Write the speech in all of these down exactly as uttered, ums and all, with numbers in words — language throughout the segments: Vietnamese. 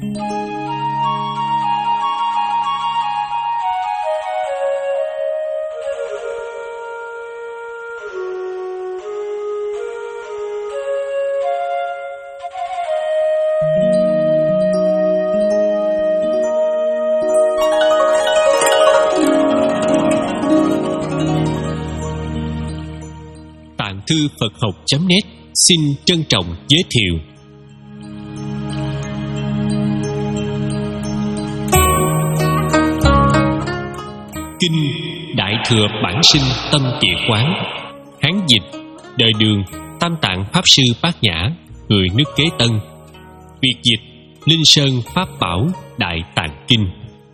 Tạng thư Phật học chấm net xin trân trọng giới thiệu Kinh Đại Thừa Bản Sinh Tâm Địa Quán, Hán dịch đời Đường, Tam Tạng Pháp Sư Bát Nhã, người nước Kế Tân. Việt dịch Linh Sơn Pháp Bảo Đại Tạng Kinh.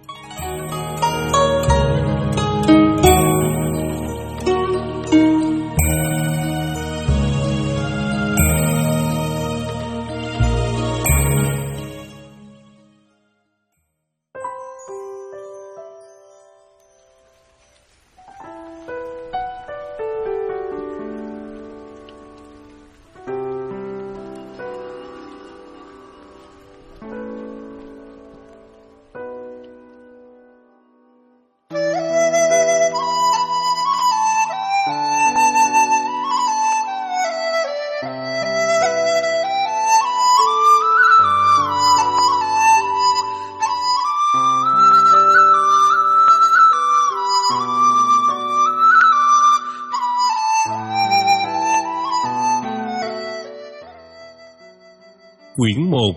Quyển một.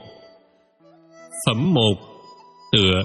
Phẩm một. Tựa.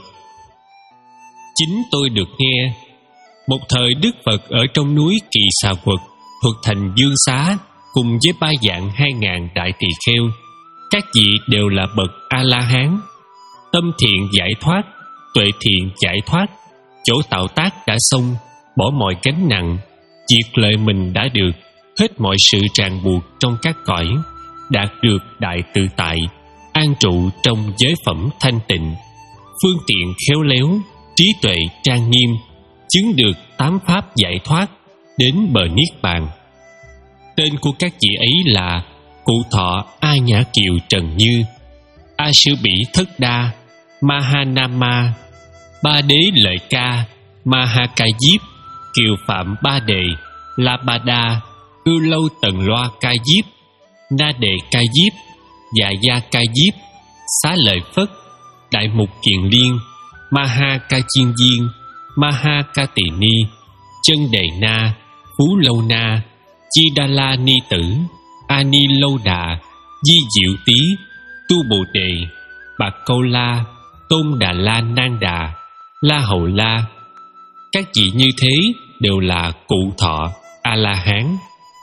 Chính tôi được nghe, một thời Đức Phật ở trong núi Kỳ Xà Quật thuộc thành Dương Xá cùng với ba vạn hai ngàn đại tỳ kheo. Các vị đều là bậc A-la-hán, tâm thiện giải thoát, tuệ thiện giải thoát, chỗ tạo tác đã xong, bỏ mọi gánh nặng, diệt lợi mình đã được, hết mọi sự ràng buộc trong các cõi, đạt được đại tự tại, an trụ trong giới phẩm thanh tịnh, phương tiện khéo léo, trí tuệ trang nghiêm, chứng được tám pháp giải thoát, đến bờ niết bàn. Tên của các vị ấy là Cụ Thọ A Nhã Kiều Trần Như, A Sư Bỉ Thất Đa, Mahanama, Ba Đế Lợi Ca, Mahakajip, Kiều Phạm Ba Đề, La Ba Đa, Ưu Lâu Tần Loa Ca Diếp, Na Đề Ca Diếp, Dạ Gia Ca Diếp, Xá Lợi Phất, Đại Mục Kiền Liên, Maha Ca Chiên Viên, Maha Ca Tỳ Ni, Chân Đề Na, Phú Lâu Na, Chi Đa La Ni Tử, A Ni Lâu Đà, Di Diệu Tý, Tu Bồ Đề, Bạc Câu La, Tôn Đà La Nan Đà, La Hầu La. Các vị như thế đều là Cụ Thọ A-la-hán.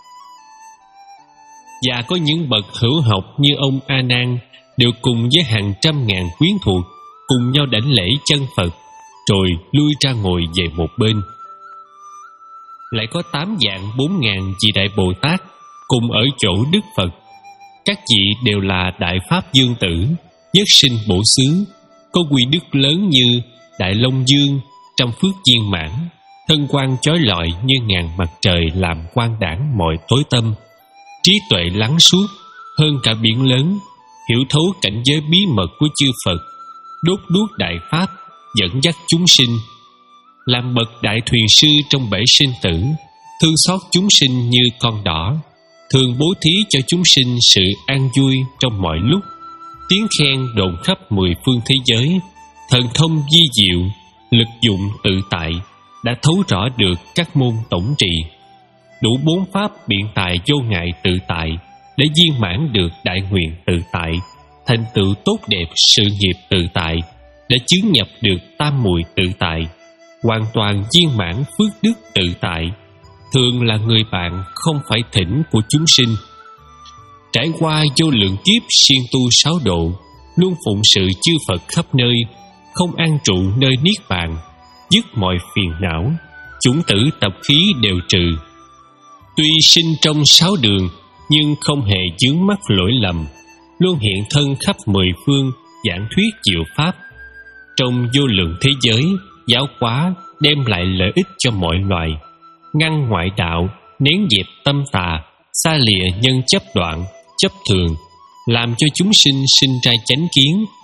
Và có những bậc hữu học như ông A Nan đều cùng với hàng trăm ngàn quyến thuộc cùng nhau đảnh lễ chân Phật, rồi lui ra ngồi về một bên. Lại có tám vạn bốn ngàn vị đại Bồ Tát cùng ở chỗ Đức Phật. Các vị đều là đại pháp dương tử, nhất sinh bổ xứ, có quy đức lớn như Đại Long Dương, trăm phước viên mãn, thân quang chói lọi như ngàn mặt trời làm quang đãng mọi tối tâm, trí tuệ lắng suốt hơn cả biển lớn, hiểu thấu cảnh giới bí mật của chư Phật, đốt đuốc đại pháp dẫn dắt chúng sinh, làm bậc đại thuyền sư trong bể sinh tử, thương xót chúng sinh như con đỏ, thường bố thí cho chúng sinh sự an vui trong mọi lúc, tiếng khen đồn khắp mười phương thế giới, thần thông vi diệu, lực dụng tự tại, đã thấu rõ được các môn tổng trì, đủ bốn pháp biện tài vô ngại tự tại, để viên mãn được đại nguyện tự tại, thành tựu tốt đẹp sự nghiệp tự tại, để chứng nhập được tam muội tự tại, hoàn toàn viên mãn phước đức tự tại, thường là người bạn không phải thỉnh của chúng sinh. Trải qua vô lượng kiếp siêng tu sáu độ, luôn phụng sự chư Phật khắp nơi, không an trụ nơi niết bàn, dứt mọi phiền não, chủng tử tập khí đều trừ. Tuy sinh trong sáu đường, nhưng không hề vướng mắc lỗi lầm, luôn hiện thân khắp mười phương giảng thuyết diệu pháp. Trong vô lượng thế giới, giáo hóa đem lại lợi ích cho mọi loài, ngăn ngoại đạo, nén dẹp tâm tà, xa lìa nhân chấp đoạn, chấp thường, làm cho chúng sinh sinh ra chánh kiến,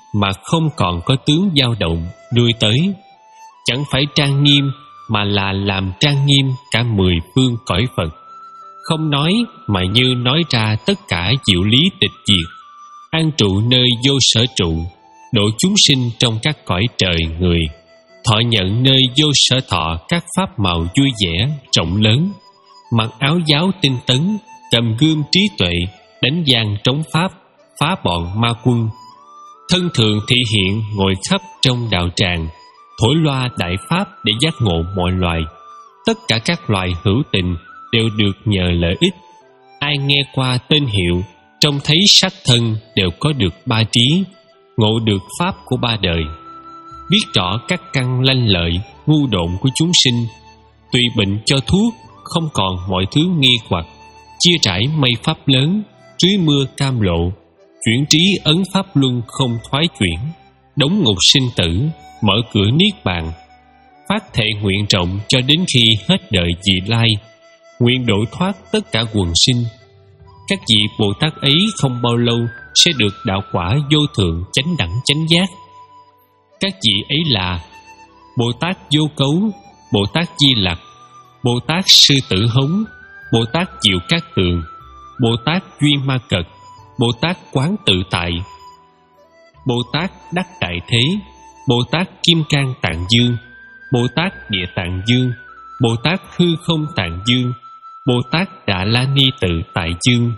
mà không còn có tướng dao động lui tới. Chẳng phải trang nghiêm, mà là làm trang nghiêm cả mười phương cõi Phật. Không nói mà như nói ra tất cả diệu lý tịch diệt, an trụ nơi vô sở trụ, độ chúng sinh trong các cõi trời người, thọ nhận nơi vô sở thọ các pháp màu vui vẻ rộng lớn, mặc áo giáo tinh tấn, cầm gươm trí tuệ, đánh giang trống pháp, phá bọn ma quân. Thân thường thị hiện ngồi khắp trong đạo tràng, thổi loa đại pháp để giác ngộ mọi loài. Tất cả các loài hữu tình đều được nhờ lợi ích. Ai nghe qua tên hiệu, trông thấy sắc thân đều có được ba trí, ngộ được pháp của ba đời, biết rõ các căn lanh lợi ngu độn của chúng sinh, tùy bệnh cho thuốc, không còn mọi thứ nghi hoặc, chia trải mây pháp lớn, dưới mưa cam lộ, chuyển trí ấn pháp luân không thoái chuyển, đóng ngục sinh tử, mở cửa niết bàn, phát thệ nguyện rộng cho đến khi hết đời vị lai, nguyện độ thoát tất cả quần sinh. Các vị Bồ Tát ấy không bao lâu sẽ được đạo quả vô thượng chánh đẳng chánh giác. Các vị ấy là Bồ Tát Vô Cấu, Bồ Tát Di Lặc, Bồ Tát Sư Tử Hống, Bồ Tát Diệu Cát Tường, Bồ Tát Duy Ma Cật, Bồ Tát Quán Tự Tại, Bồ Tát Đắc Đại Thế, Bồ Tát Kim Cang Tạng Dương, Bồ Tát Địa Tạng Dương, Bồ Tát Hư Không Tạng Dương, Bồ Tát Đà La Ni Tự Tại Dương,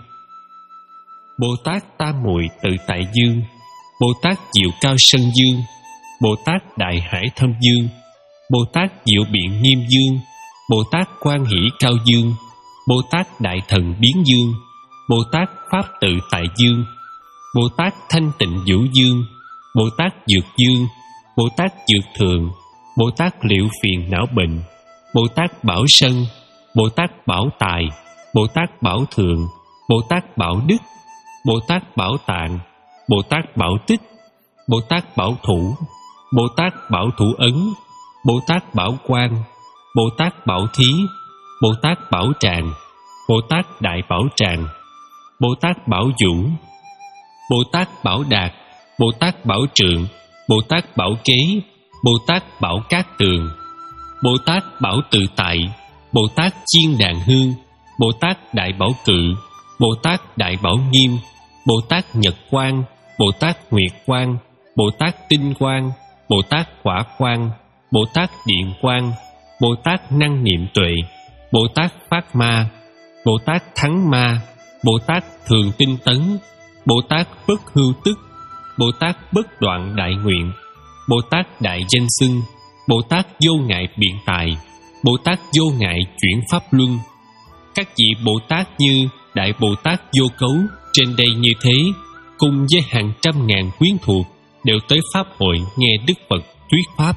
Bồ Tát Tam Muội Tự Tại Dương, Bồ Tát Diệu Cao Sân Dương, Bồ Tát Đại Hải Thâm Dương, Bồ Tát Diệu Biện Nghiêm Dương, Bồ Tát Quan Hỷ Cao Dương, Bồ Tát Đại Thần Biến Dương, Bồ Tát Pháp Tự Tại Dương, Bồ Tát Thanh Tịnh Vũ Dương, Bồ Tát Dược Dương, Bồ Tát Dược Thường, Bồ Tát Liệu Phiền Não Bệnh, Bồ Tát Bảo Sân, Bồ Tát Bảo Tài, Bồ Tát Bảo Thượng, Bồ Tát Bảo Đức, Bồ Tát Bảo Tạng, Bồ Tát Bảo Tích, Bồ Tát Bảo Thủ, Bồ Tát Bảo Thủ Ấn, Bồ Tát Bảo Quang, Bồ Tát Bảo Thí, Bồ Tát Bảo Tràng, Bồ Tát Đại Bảo Tràng, Bồ Tát Bảo Vũ, Bồ Tát Bảo Đạt, Bồ Tát Bảo Trượng, Bồ Tát Bảo Kế, Bồ Tát Bảo Cát Tường, Bồ Tát Bảo Tự Tại, Bồ Tát Chiên Đàn Hương, Bồ Tát Đại Bảo Cự, Bồ Tát Đại Bảo Nghiêm, Bồ Tát Nhật Quang, Bồ Tát Nguyệt Quang, Bồ Tát Tinh Quang, Bồ Tát Hỏa Quang, Bồ Tát Điện Quang, Bồ Tát Năng Niệm Tuệ, Bồ Tát Phát Ma, Bồ Tát Thắng Ma, Bồ Tát Thường Tinh Tấn, Bồ Tát Bất Hưu Tức, Bồ Tát Bất Đoạn Đại Nguyện, Bồ Tát Đại Danh Xưng, Bồ Tát Vô Ngại Biện Tài, Bồ Tát Vô Ngại Chuyển Pháp Luân. Các vị Bồ Tát như Đại Bồ Tát Vô Cấu trên đây như thế, cùng với hàng trăm ngàn quyến thuộc đều tới pháp hội nghe Đức Phật thuyết pháp.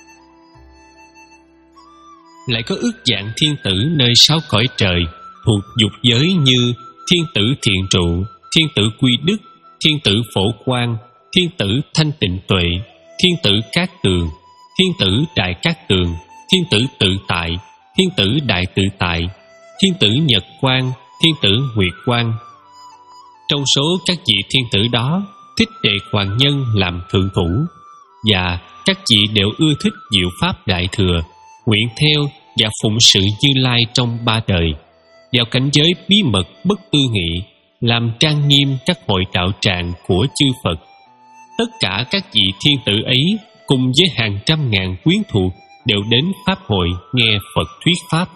Lại có ước dạng thiên tử nơi sáu cõi trời thuộc dục giới như thiên tử Thiện Trụ, thiên tử Quy Đức, thiên tử Phổ Quang, thiên tử Thanh Tịnh Tuệ, thiên tử Cát Tường, thiên tử Đại Cát Tường, thiên tử Tự Tại, thiên tử Đại Tự Tại, thiên tử Nhật Quang, thiên tử Nguyệt Quang. Trong số các vị thiên tử đó, Thích Đệ Hoàng Nhân làm thượng thủ, và các vị đều ưa thích diệu pháp Đại Thừa, nguyện theo và phụng sự Như Lai trong ba đời, vào cảnh giới bí mật bất tư nghị, làm trang nghiêm các hội đạo tràng của chư Phật. Tất cả các vị thiên tử ấy cùng với hàng trăm ngàn quyến thuộc đều đến pháp hội nghe Phật thuyết pháp.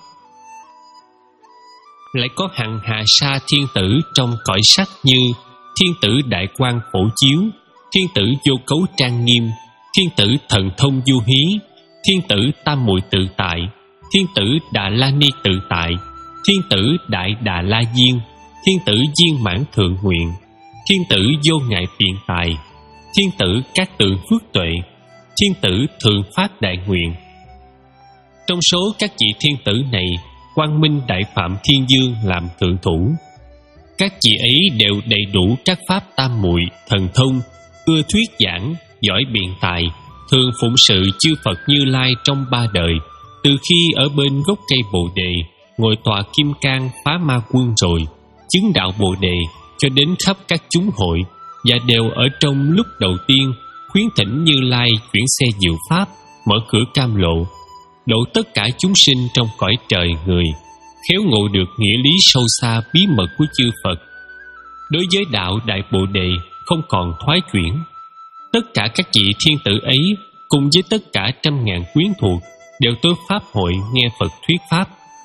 Lại có hằng hà sa thiên tử trong cõi sắc như thiên tử Đại Quang Phổ Chiếu, thiên tử Vô Cấu Trang Nghiêm, thiên tử Thần Thông Du Hí, thiên tử Tam Muội Tự Tại, thiên tử Đà La Ni Tự Tại, thiên tử Đại Đà La Diên, thiên tử Viên Mãn Thượng Nguyện, thiên tử Vô Ngại Biện Tài, thiên tử Cát Tường Phước Tuệ, thiên tử Thượng Phát Đại Nguyện. Trong số các vị thiên tử này, Quang Minh Đại Phạm Thiên Dương làm thượng thủ. Các vị ấy đều đầy đủ các pháp tam muội, thần thông, ưa thuyết giảng, giỏi biện tài, thường phụng sự chư Phật Như Lai trong ba đời, từ khi ở bên gốc cây Bồ Đề, ngồi tọa kim cang phá ma quân rồi, chứng đạo Bồ Đề cho đến khắp các chúng hội, và đều ở trong lúc đầu tiên khuyến thỉnh Như Lai chuyển xe diệu pháp, mở cửa cam lộ, độ tất cả chúng sinh trong cõi trời người, khéo ngộ được nghĩa lý sâu xa bí mật của chư Phật. Đối với đạo Đại Bồ Đề không còn thoái chuyển. Tất cả các vị thiên tử ấy cùng với tất cả trăm ngàn quyến thuộc đều tới pháp hội nghe Phật thuyết pháp.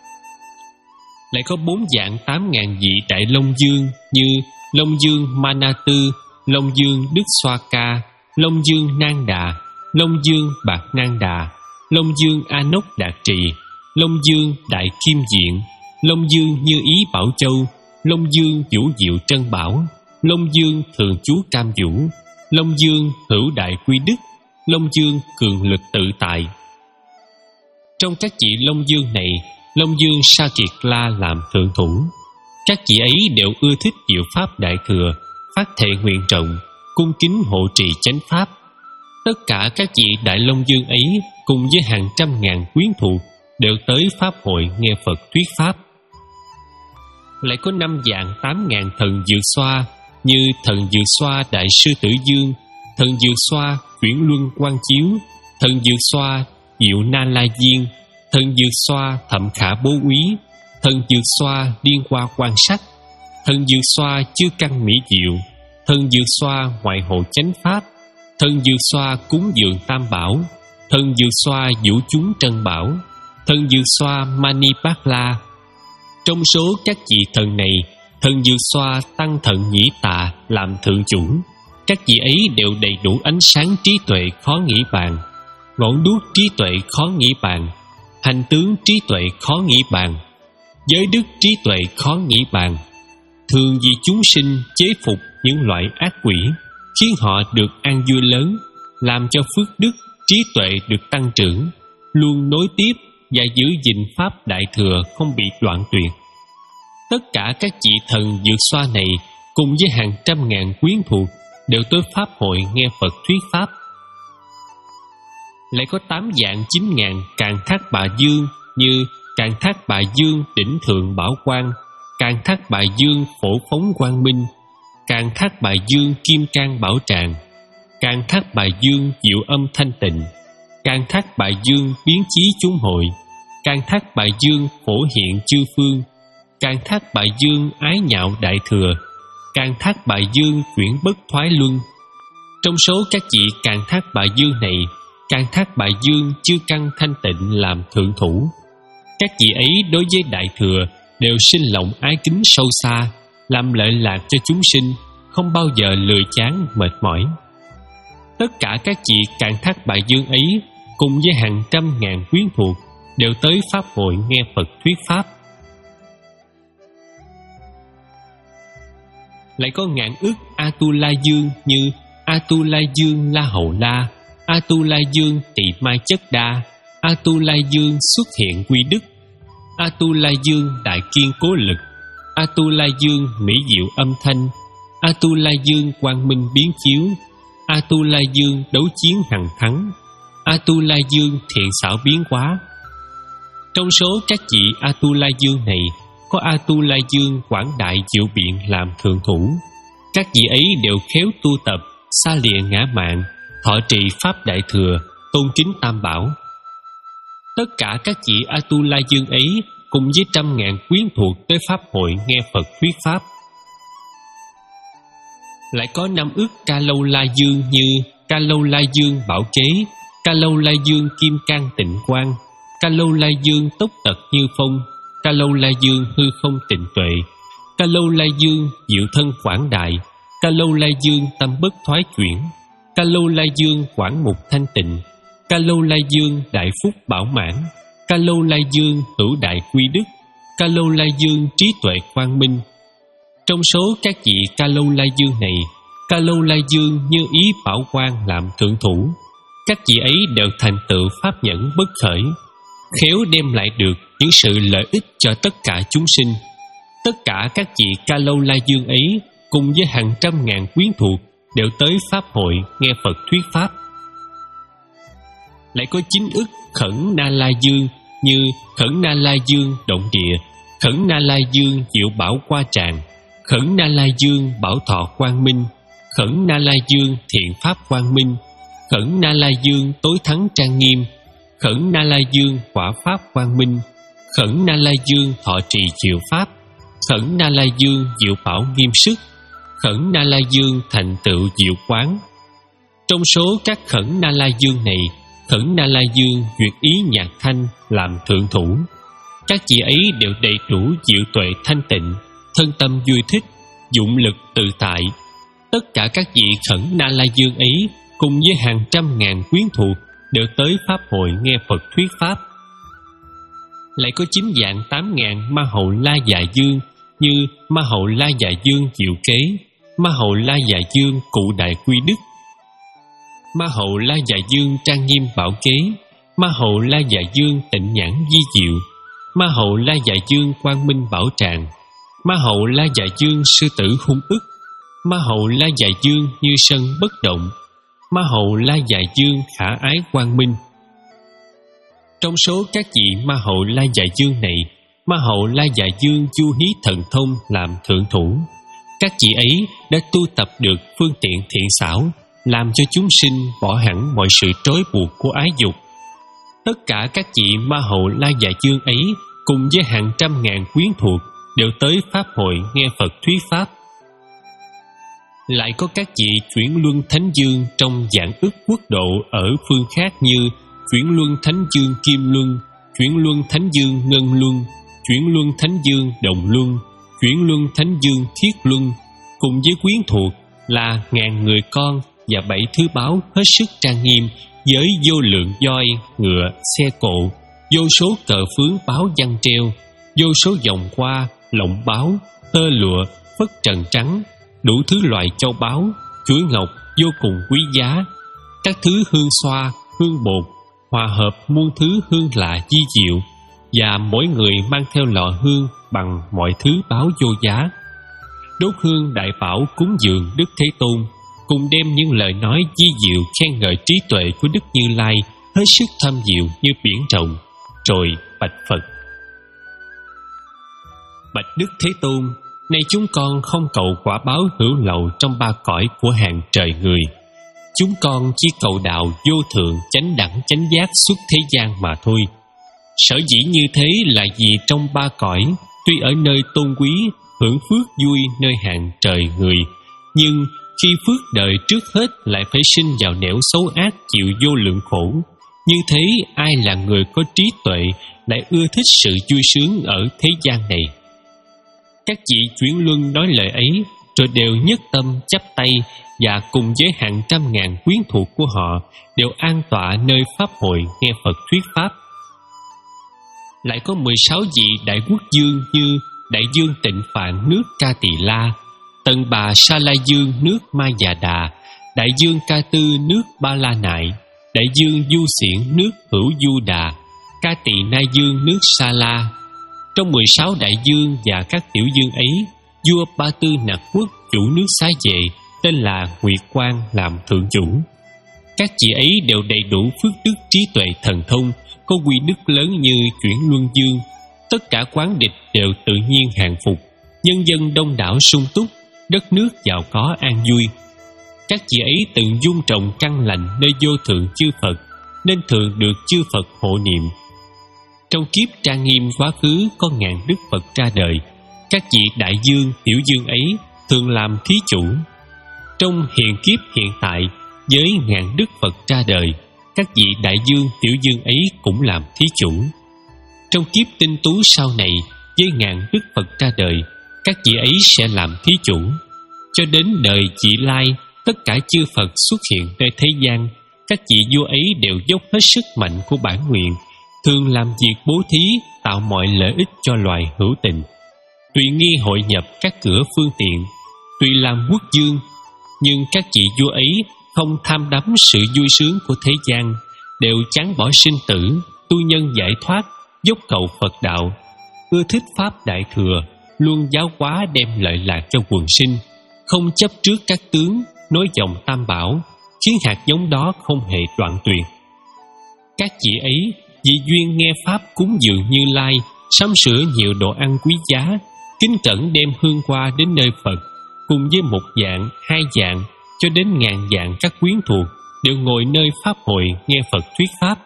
Lại có bốn vạn tám ngàn vị Đại Long Dương như Long Dương Mana Tư, Long Dương Đức Xoa Ca, Long Dương Nang Đà, Long Dương Bạc Nang Đà, Long Dương A Nốc Đạt Trì, Long Dương Đại Kim Diện, Long Dương Như Ý Bảo Châu, Long Dương Vũ Diệu Trân Bảo, Long Dương Thường Chú Cam Vũ, Long Dương Hữu Đại Quy Đức, Long Dương Cường Lực Tự Tại. Trong các vị Long Dương này, Long Dương Sa Kiệt La làm thượng thủ. Các vị ấy đều ưa thích diệu pháp Đại Thừa, phát thệ nguyện rộng, cung kính hộ trì chánh pháp. Tất cả các vị Đại Long Dương ấy cùng với hàng trăm ngàn quyến thuộc đều tới pháp hội nghe Phật thuyết pháp. Lại có năm vạn tám ngàn thần Dược Xoa như thần Dược Xoa Đại Sư Tử Dương, thần Dược Xoa Chuyển Luân Quang Chiếu, thần Dược Xoa Diệu Na La Diên, thần Dược Xoa Thậm Khả Bố Úy, thần Dược Xoa Điên Hoa Quan Sắc, thần Dược Xoa Chư Căn Mỹ Diệu, thần Dược Xoa Ngoại Hộ Chánh Pháp, thần Dược Xoa Cúng Dường Tam Bảo, thần Dược Xoa Vũ Chúng Trân Bảo, thần Dược Xoa Mani Bát La. Trong số các vị thần này, thần Dược Xoa Tăng Thần Nhĩ Tà làm thượng chủ. Các vị ấy đều đầy đủ ánh sáng trí tuệ khó nghĩ bàn, ngọn đuốc trí tuệ khó nghĩ bàn, hành tướng trí tuệ khó nghĩ bàn, giới đức trí tuệ khó nghĩ bàn, thường vì chúng sinh chế phục những loại ác quỷ, khiến họ được an vui lớn, làm cho phước đức trí tuệ được tăng trưởng, luôn nối tiếp và giữ gìn pháp Đại Thừa không bị đoạn tuyệt. Tất cả các vị thần Dược Xoa này cùng với hàng trăm ngàn quyến thuộc đều tới pháp hội nghe Phật thuyết pháp. Lại có tám vạn chín ngàn Càn Thác Bà Dương như Càn Thác Bà Dương Đỉnh Thượng Bảo Quang, Càn Thác Bà Dương Phổ Phóng Quang Minh, Càn Thác Bà Dương Kim Cang Bảo Tràng, Càn Thác Bà Dương Diệu Âm Thanh Tịnh, Càn Thác Bà Dương Biến Chí Chúng Hội, Càn Thác Bà Dương Phổ Hiện Chư Phương, Càn Thác Bà Dương Ái Nhạo Đại Thừa, Càn Thác Bà Dương Chuyển Bất Thoái Luân. Trong số các vị Càn Thác Bà Dương này, Càn Thác Bà Dương Chư Căn Thanh Tịnh làm thượng thủ. Các vị ấy đối với Đại Thừa đều sinh lòng ái kính sâu xa, làm lợi lạc cho chúng sinh, không bao giờ lười chán mệt mỏi. Tất cả các vị Càn Thác Bà Dương ấy cùng với hàng trăm ngàn quyến thuộc đều tới pháp hội nghe Phật thuyết pháp. Lại có ngàn ức Atula Dương như Atula Dương La Hầu La, Atula Dương Tỳ Mai Chất Đa, Atula Dương Xuất Hiện Quy Đức, Atula Dương Đại Kiên Cố Lực, Atula Dương Mỹ Diệu Âm Thanh, Atula Dương Quang Minh Biến Chiếu, Atula Dương Đấu Chiến Hằng Thắng, Atula Dương Thiện Xảo Biến Hóa. Trong số các vị Atula Dương này, có Atula Dương Quảng Đại Diệu Biện làm thượng thủ. Các vị ấy đều khéo tu tập, xa lìa ngã mạn, thọ trì pháp Đại Thừa, tôn kính Tam Bảo. Tất cả các vị Atula Dương ấy cùng với trăm ngàn quyến thuộc tới pháp hội nghe Phật thuyết pháp. Lại có năm ức Ca Lâu La Dương như Ca Lâu La Dương Bảo Kế, Ca Lâu La Dương Kim Cang Tịnh Quang, Ca Lâu La Dương Tốc Tật Như Phong, Ca Lâu La Dương Hư Không Tịnh Tuệ, Ca Lâu La Dương Diệu Thân Quảng Đại, Ca Lâu La Dương Tâm Bất Thoái Chuyển, Ca Lâu La Dương Quảng Mục Thanh Tịnh, Ca Lâu La Dương Đại Phúc Bảo Mãn, Ca Lâu La Dương Hữu Đại Quy Đức, Ca Lâu La Dương Trí Tuệ Quang Minh. Trong số các vị Ca Lâu La Dương này, Ca Lâu La Dương Như Ý Bảo Quang làm thượng thủ. Các vị ấy đều thành tựu pháp nhẫn bất khởi, khéo đem lại được những sự lợi ích cho tất cả chúng sinh. Tất cả các vị Ca Lâu La Dương ấy cùng với hàng trăm ngàn quyến thuộc đều tới pháp hội nghe Phật thuyết pháp. Lại có chín ức Khẩn Na La Dương như Khẩn Na La Dương Động Địa, Khẩn Na La Dương Diệu Bảo Qua Tràng, Khẩn Na La Dương Bảo Thọ Quang Minh, Khẩn Na La Dương Thiện Pháp Quang Minh, Khẩn Na La Dương tối thắng trang nghiêm, khẩn Na La Dương quả pháp quang minh, khẩn Na La Dương thọ trì diệu pháp, khẩn Na La Dương diệu bảo nghiêm sức, khẩn Na La Dương thành tựu diệu quán. Trong số các khẩn Na La Dương này, khẩn Na La Dương duyệt ý nhạc thanh làm thượng thủ. Các vị ấy đều đầy đủ diệu tuệ thanh tịnh, thân tâm vui thích, dụng lực tự tại. Tất cả các vị khẩn Na La Dương ấy cùng với hàng trăm ngàn quyến thuộc đều tới pháp hội nghe Phật thuyết pháp. Lại có chín vạn tám ngàn ma hậu La Già Dương, như ma hậu La Già Dương diệu kế, ma hậu La Già Dương cụ đại quy đức, ma hậu La Già Dương trang nghiêm bảo kế, ma hậu La Già Dương tịnh nhãn di diệu, ma hậu La Già Dương quang minh bảo tràng, ma hậu La Già Dương sư tử hung ức, ma hậu La Già Dương như sân bất động, ma hậu La Già Dương khả ái quang minh. Trong số các vị ma hậu La Già Dương này, ma hậu La Già Dương du hí thần thông làm thượng thủ. Các vị ấy đã tu tập được phương tiện thiện xảo, làm cho chúng sinh bỏ hẳn mọi sự trói buộc của ái dục. Tất cả các vị ma hậu La Già Dương ấy cùng với hàng trăm ngàn quyến thuộc đều tới pháp hội nghe Phật thuyết pháp. Lại có các vị chuyển luân thánh dương trong vạn ức quốc độ ở phương khác, như chuyển luân thánh dương Kim Luân, chuyển luân thánh dương Ngân Luân, chuyển luân thánh dương Đồng Luân, chuyển luân thánh dương Thiết Luân, cùng với quyến thuộc là ngàn người con và bảy thứ báo hết sức trang nghiêm, với vô lượng voi, ngựa, xe cộ, vô số cờ phướng báo văn treo, vô số vòng hoa, lọng báo, tơ lụa, phất trần trắng, đủ thứ loại châu báu, chuỗi ngọc vô cùng quý giá, các thứ hương xoa, hương bột, hòa hợp muôn thứ hương lạ di diệu, và mỗi người mang theo lọ hương bằng mọi thứ báo vô giá. Đốt hương đại bảo cúng dường Đức Thế Tôn, cùng đem những lời nói di diệu khen ngợi trí tuệ của Đức Như Lai hết sức thâm diệu như biển rộng, rồi bạch Phật: Bạch Đức Thế Tôn, nay chúng con không cầu quả báo hữu lậu trong ba cõi của hàng trời người. Chúng con chỉ cầu đạo vô thượng chánh đẳng chánh giác xuất thế gian mà thôi. Sở dĩ như thế là vì trong ba cõi, tuy ở nơi tôn quý, hưởng phước vui nơi hàng trời người, nhưng khi phước đời trước hết lại phải sinh vào nẻo xấu ác chịu vô lượng khổ. Như thế ai là người có trí tuệ lại ưa thích sự vui sướng ở thế gian này? Các vị chuyển luân nói lời ấy, rồi đều nhất tâm chắp tay, và cùng với hàng trăm ngàn quyến thuộc của họ đều an tọa nơi pháp hội nghe Phật thuyết pháp. Lại có mười sáu vị đại quốc dương, như đại dương Tịnh Phạn nước Ca Tỳ La, Tần Bà Sa La Dương nước Ma Già Đà, đại dương Ca Tư nước Ba La Nại, đại dương Du Xiển nước Hữu Du Đà, Ca Tỳ Na Dương nước Sa La. Trong mười sáu đại dương và các tiểu dương ấy, vua Ba Tư Nặc Quốc chủ nước Xá Vệ tên là Nguyệt Quang làm thượng chủ. Các vị ấy đều đầy đủ phước đức trí tuệ thần thông, có quy đức lớn như chuyển luân dương. Tất cả quán địch đều tự nhiên hàng phục, nhân dân đông đảo sung túc, đất nước giàu có an vui. Các vị ấy từng dung trồng căn lành nơi vô thượng chư Phật, nên thường được chư Phật hộ niệm. Trong kiếp trang nghiêm quá khứ có ngàn đức Phật ra đời, các vị đại dương tiểu dương ấy thường làm thí chủ. Trong hiện kiếp hiện tại, với ngàn đức Phật ra đời, các vị đại dương tiểu dương ấy cũng làm thí chủ. Trong kiếp tinh tú sau này, với ngàn đức Phật ra đời, các vị ấy sẽ làm thí chủ. Cho đến đời vị lai, tất cả chư Phật xuất hiện nơi thế gian, các vị vua ấy đều dốc hết sức mạnh của bản nguyện, thường làm việc bố thí, tạo mọi lợi ích cho loài hữu tình. Tùy nghi hội nhập các cửa phương tiện, tùy làm quốc dương, nhưng các vị vua ấy không tham đắm sự vui sướng của thế gian, đều chán bỏ sinh tử, tu nhân giải thoát, dốc cầu Phật đạo, ưa thích pháp đại thừa, luôn giáo hóa đem lợi lạc cho quần sinh, không chấp trước các tướng, nối dòng tam bảo, khiến hạt giống đó không hề đoạn tuyệt. Các vị ấy vì duyên nghe pháp cúng dường Như Lai, sắm sửa nhiều đồ ăn quý giá, kính cẩn đem hương hoa đến nơi Phật, cùng với một dạng, hai dạng cho đến ngàn dạng các quyến thuộc đều ngồi nơi pháp hội nghe Phật thuyết pháp.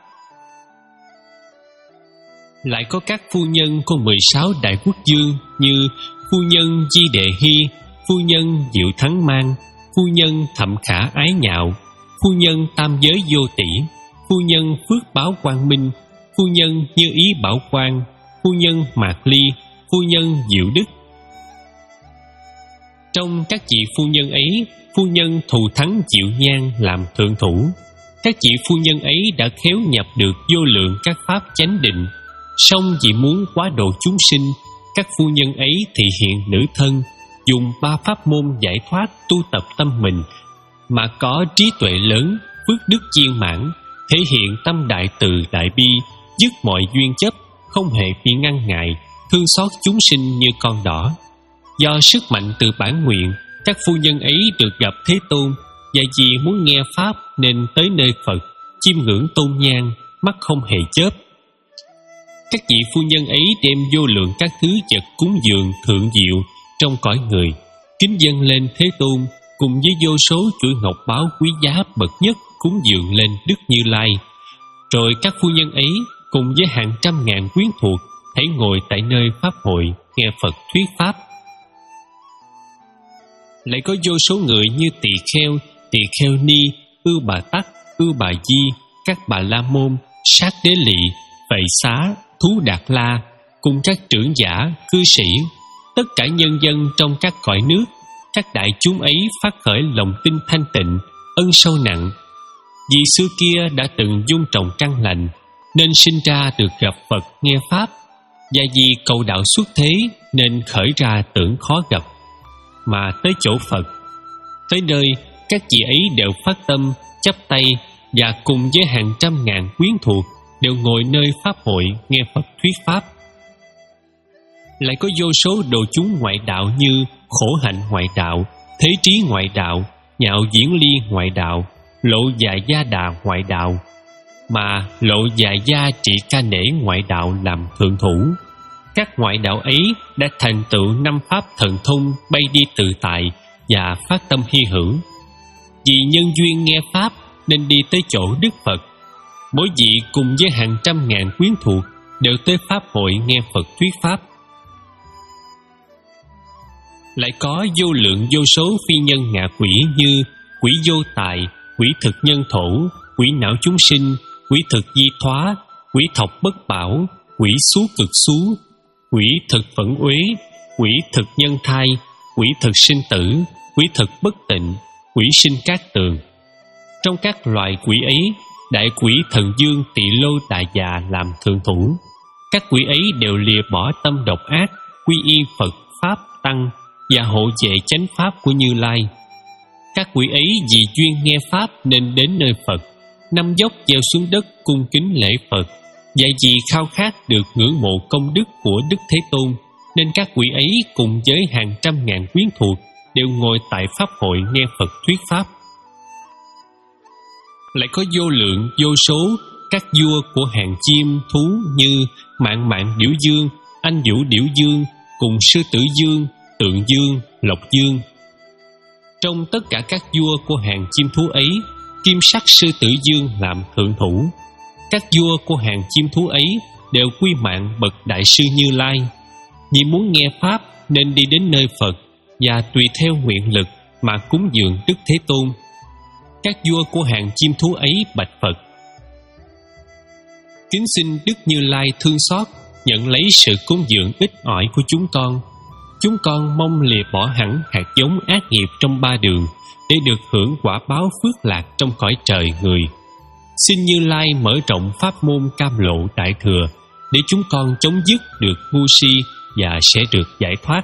Lại có các phu nhân của mười sáu đại quốc vương như phu nhân Di Đệ Hy, phu nhân Diệu Thắng Mang, phu nhân Thậm Khả Ái Nhạo, phu nhân Tam Giới Vô Tỷ, phu nhân Phước Báo Quang Minh, phu nhân Như Ý Bảo Quang, phu nhân Mạc Ly, phu nhân Diệu Đức. Trong các vị phu nhân ấy, phu nhân Thù Thắng Diệu Nhan làm thượng thủ. Các vị phu nhân ấy đã khéo nhập được vô lượng các pháp chánh định, song vì muốn quá độ chúng sinh, các phu nhân ấy thị hiện nữ thân, dùng ba pháp môn giải thoát tu tập tâm mình, mà có trí tuệ lớn, phước đức viên mãn, thể hiện tâm đại từ đại bi, dứt mọi duyên chấp, không hề bị ngăn ngại, thương xót chúng sinh như con đỏ. Do sức mạnh từ bản nguyện, các phu nhân ấy được gặp Thế Tôn, và vì muốn nghe pháp nên tới nơi Phật, chiêm ngưỡng tôn nhang, mắt không hề chớp. Các vị phu nhân ấy đem vô lượng các thứ vật cúng dường thượng diệu trong cõi người, kính dâng lên Thế Tôn, cùng với vô số chuỗi ngọc báu quý giá bậc nhất cúng dường lên Đức Như Lai. Rồi các phu nhân ấy cùng với hàng trăm ngàn quyến thuộc hãy ngồi tại nơi pháp hội nghe Phật thuyết pháp. Lại có vô số người như Tỳ Kheo, Tỳ Kheo Ni, Ưu Bà Tắc, Ưu Bà Di, các Bà La Môn, Sát Đế Lị, Vậy Xá, Thú Đạt La, cùng các trưởng giả, cư sĩ, tất cả nhân dân trong các cõi nước, các đại chúng ấy phát khởi lòng tin thanh tịnh, ân sâu nặng. Vì xưa kia đã từng dung trồng căn lành, nên sinh ra được gặp Phật nghe pháp, và vì cầu đạo xuất thế nên khởi ra tưởng khó gặp, mà tới chỗ Phật. Tới nơi, các vị ấy đều phát tâm, chắp tay, và cùng với hàng trăm ngàn quyến thuộc đều ngồi nơi pháp hội nghe Phật thuyết pháp. Lại có vô số đồ chúng ngoại đạo như Khổ Hạnh ngoại đạo, Thế Trí ngoại đạo, Nhạo Diễn Ly ngoại đạo, Lộ Già Gia Đà ngoại đạo, mà Lộ Già Gia Trị Ca Nể ngoại đạo làm thượng thủ. Các ngoại đạo ấy đã thành tựu năm pháp thần thông bay đi tự tại và phát tâm hy hữu. Vì nhân duyên nghe pháp nên đi tới chỗ Đức Phật. Mỗi vị cùng với hàng trăm ngàn quyến thuộc đều tới pháp hội nghe Phật thuyết pháp. Lại có vô lượng vô số phi nhân ngạ quỷ như quỷ vô tài, quỷ thực nhân thổ, quỷ não chúng sinh, quỷ thực di thoá, quỷ thọc bất bảo, quỷ xú cực xú, quỷ thực phẫn uế, quỷ thực nhân thai, quỷ thực sinh tử, quỷ thực bất tịnh, quỷ sinh cát tường. Trong các loài quỷ ấy, đại quỷ thần dương Tỳ Lô Đại Già làm thượng thủ. Các quỷ ấy đều lìa bỏ tâm độc ác, quy y Phật, Pháp, Tăng và hộ vệ chánh pháp của Như Lai. Các quỷ ấy vì duyên nghe pháp nên đến nơi Phật, năm dốc gieo xuống đất cung kính lễ Phật. Và vì khao khát được ngưỡng mộ công đức của Đức Thế Tôn, nên các quỷ ấy cùng với hàng trăm ngàn quyến thuộc đều ngồi tại pháp hội nghe Phật thuyết pháp. Lại có vô lượng vô số các vua của hàng chim thú như Mạn Mạn Điểu Dương, Anh Vũ Điểu Dương, cùng Sư Tử Dương, Tượng Dương, Lộc Dương. Trong tất cả các vua của hàng chim thú ấy, Kim Sắc Sư Tử Dương làm thượng thủ. Các vua của hàng chim thú ấy đều quy mạng bậc Đại sư Như Lai. Vì muốn nghe pháp nên đi đến nơi Phật, và tùy theo nguyện lực mà cúng dường Đức Thế Tôn. Các vua của hàng chim thú ấy bạch Phật: kính xin Đức Như Lai thương xót, nhận lấy sự cúng dường ít ỏi của chúng con. Chúng con mong lìa bỏ hẳn hạt giống ác nghiệp trong ba đường, để được hưởng quả báo phước lạc trong cõi trời người. Xin Như Lai mở rộng pháp môn Cam Lộ Đại Thừa, để chúng con chấm dứt được ngu si và sẽ được giải thoát.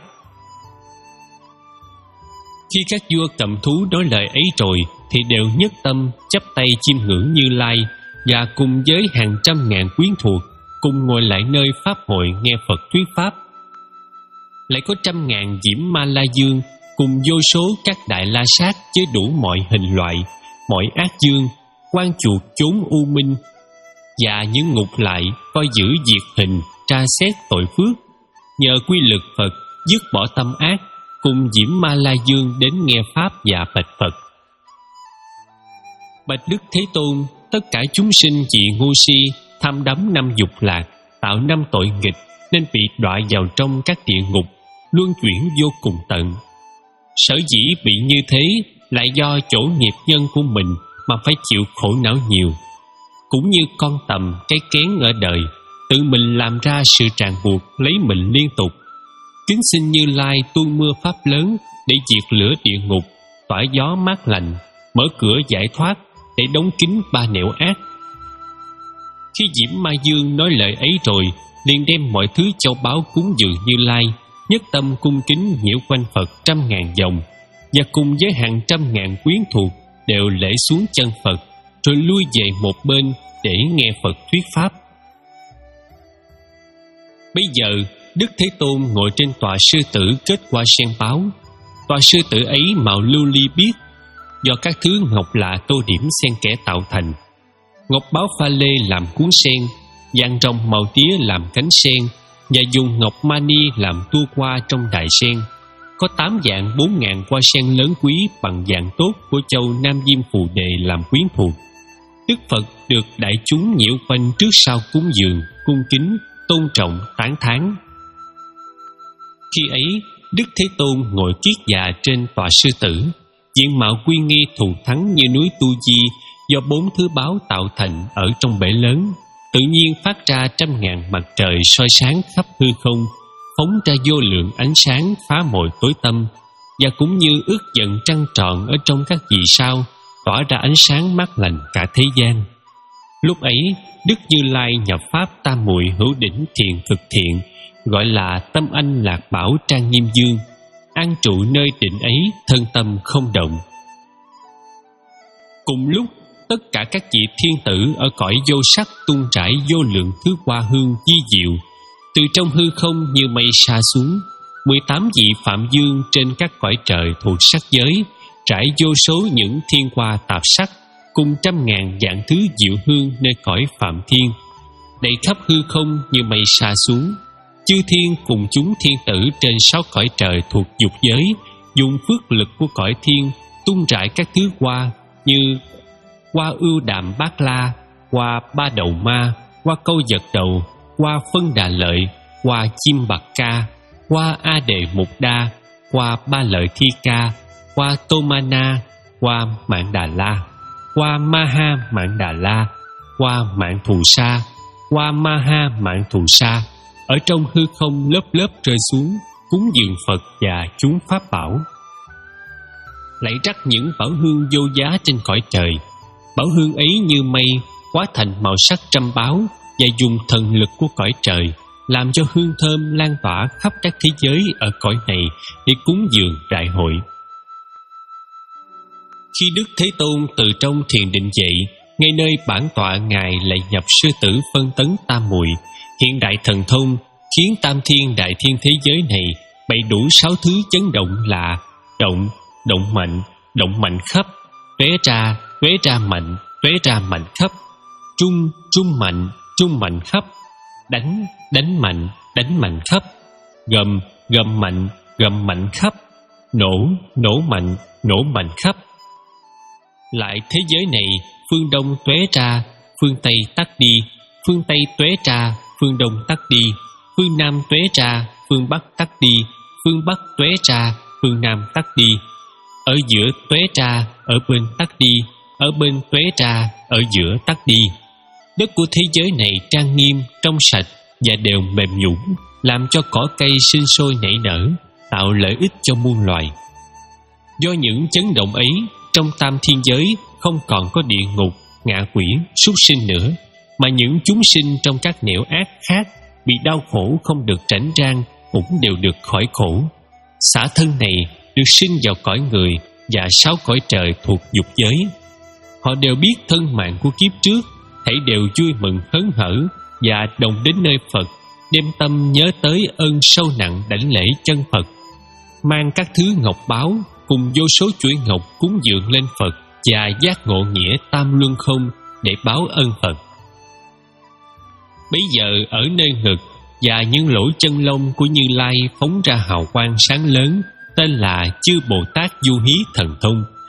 Khi các vua cầm thú nói lời ấy rồi, thì đều nhất tâm chắp tay chiêm ngưỡng Như Lai, và cùng với hàng trăm ngàn quyến thuộc cùng ngồi lại nơi pháp hội nghe Phật thuyết pháp. Lại có trăm ngàn diễm Ma La Dương cùng vô số các đại la sát với đủ mọi hình loại, mọi ác dương, quan chuột chốn u minh, và những ngục lại coi giữ diệt hình, tra xét tội phước. Nhờ quy lực Phật dứt bỏ tâm ác, cùng diễm Ma La Dương đến nghe pháp và bạch Phật: Bạch Đức Thế Tôn, tất cả chúng sinh vì ngu si, tham đắm năm dục lạc, tạo năm tội nghịch, nên bị đọa vào trong các địa ngục, luân chuyển vô cùng tận. Sở dĩ bị như thế là do chỗ nghiệp nhân của mình mà phải chịu khổ não nhiều. Cũng như con tầm, cái kén ở đời, tự mình làm ra sự ràng buộc lấy mình liên tục. Kính xin Như Lai tuôn mưa pháp lớn để diệt lửa địa ngục, tỏa gió mát lành, mở cửa giải thoát để đóng kín ba nẻo ác. Khi Diễm Ma Dương nói lời ấy rồi, liền đem mọi thứ châu báu cúng dường Như Lai, nhất tâm cung kính nhiễu quanh Phật trăm ngàn vòng, và cùng với hàng trăm ngàn quyến thuộc đều lễ xuống chân Phật, rồi lui về một bên để nghe Phật thuyết pháp. Bây giờ Đức Thế Tôn ngồi trên tọa sư tử kết hoa sen báo. Tọa sư tử ấy màu lưu ly biếc, do các thứ ngọc lạ tô điểm xen kẽ tạo thành. Ngọc báo pha lê làm cuốn sen, vàng rồng màu tía làm cánh sen, và dùng ngọc mani làm tua hoa trong đài sen. Có tám vạn bốn ngàn hoa sen lớn quý bằng vàng tốt của châu Nam Diêm Phù Đề làm quyến thuộc. Đức Phật được đại chúng nhiễu quanh trước sau cúng dường, cung kính, tôn trọng, tán thán. Khi ấy, Đức Thế Tôn ngồi kiết già trên tọa sư tử, diện mạo uy nghi thù thắng như núi Tu Di, do bốn thứ báo tạo thành ở trong bể lớn, tự nhiên phát ra trăm ngàn mặt trời soi sáng khắp hư không, phóng ra vô lượng ánh sáng phá mọi tối tăm, và cũng như ước giận trăng tròn ở trong các vì sao, tỏa ra ánh sáng mát lành cả thế gian. Lúc ấy, Đức Như Lai nhập pháp tam muội hữu đỉnh thiền thực thiện, gọi là Tâm Anh Lạc Bảo Trang Nghiêm Dương, an trụ nơi định ấy, thân tâm không động. Cùng lúc, tất cả các vị thiên tử ở cõi vô sắc tung trải vô lượng thứ hoa hương di diệu, từ trong hư không như mây sa xuống. Mười tám vị Phạm Dương trên các cõi trời thuộc sắc giới, trải vô số những thiên hoa tạp sắc, cùng trăm ngàn dạng thứ diệu hương nơi cõi Phạm Thiên, đầy khắp hư không như mây sa xuống. Chư thiên cùng chúng thiên tử trên sáu cõi trời thuộc dục giới, dùng phước lực của cõi thiên tung rải các thứ hoa như hoa ưu đàm bát la, hoa ba đầu ma, hoa câu vật đầu, hoa phân đà lợi, hoa chim bạc ca, hoa a đề mục đa, hoa ba lợi thi ca, hoa tô ma na, hoa mạn đà la, hoa ma ha mạn đà la, hoa mạn thù sa, hoa ma ha mạn thù sa, ở trong hư không lớp lớp rơi xuống, cúng dường Phật và chúng pháp bảo. Lạy rắc những bảo hương vô giá trên cõi trời. Bảo hương ấy như mây, hóa thành màu sắc trăm báo, và dùng thần lực của cõi trời làm cho hương thơm lan tỏa khắp các thế giới ở cõi này để cúng dường đại hội. Khi Đức Thế Tôn từ trong thiền định dậy, ngay nơi bản tọa Ngài lại nhập sư tử phân tấn tam muội, hiện đại thần thông, khiến tam thiên đại thiên thế giới này bày đủ sáu thứ chấn động là động, động mạnh, động mạnh khắp, tóe ra, tóe ra mạnh, tóe ra mạnh khắp, trung, trung mạnh, trung mạnh khắp, đánh, đánh mạnh, đánh mạnh khắp, gầm, gầm mạnh, gầm mạnh khắp, nổ, nổ mạnh, nổ mạnh khắp. Lại thế giới này, phương đông tóe ra, phương tây tắt đi, phương tây tóe ra, phương đông tắt đi, phương nam tóe ra, phương bắc tắt đi, phương bắc tóe ra, phương nam tắt đi, ở giữa tóe ra, ở bên tắt đi, ở bên tóe ra, ở giữa tắt đi. Đất của thế giới này trang nghiêm, trong sạch và đều mềm nhũn, làm cho cỏ cây sinh sôi nảy nở, tạo lợi ích cho muôn loài. Do những chấn động ấy, trong tam thiên giới không còn có địa ngục, ngạ quỷ, súc sinh nữa, mà những chúng sinh trong các nẻo ác khác bị đau khổ không được tránh rang cũng đều được khỏi khổ. Xả thân này được sinh vào cõi người và sáu cõi trời thuộc dục giới. Họ đều biết thân mạng của kiếp trước, thảy đều vui mừng hớn hở và đồng đến nơi Phật, đem tâm nhớ tới ơn sâu nặng đảnh lễ chân Phật, mang các thứ ngọc báo cùng vô số chuỗi ngọc cúng dường lên Phật và giác ngộ nghĩa tam luân không để báo ơn Phật. Bấy giờ ở nơi ngực và những lỗ chân lông của Như Lai phóng ra hào quang sáng lớn, tên là Chư Bồ Tát Du Hí Thần Thông,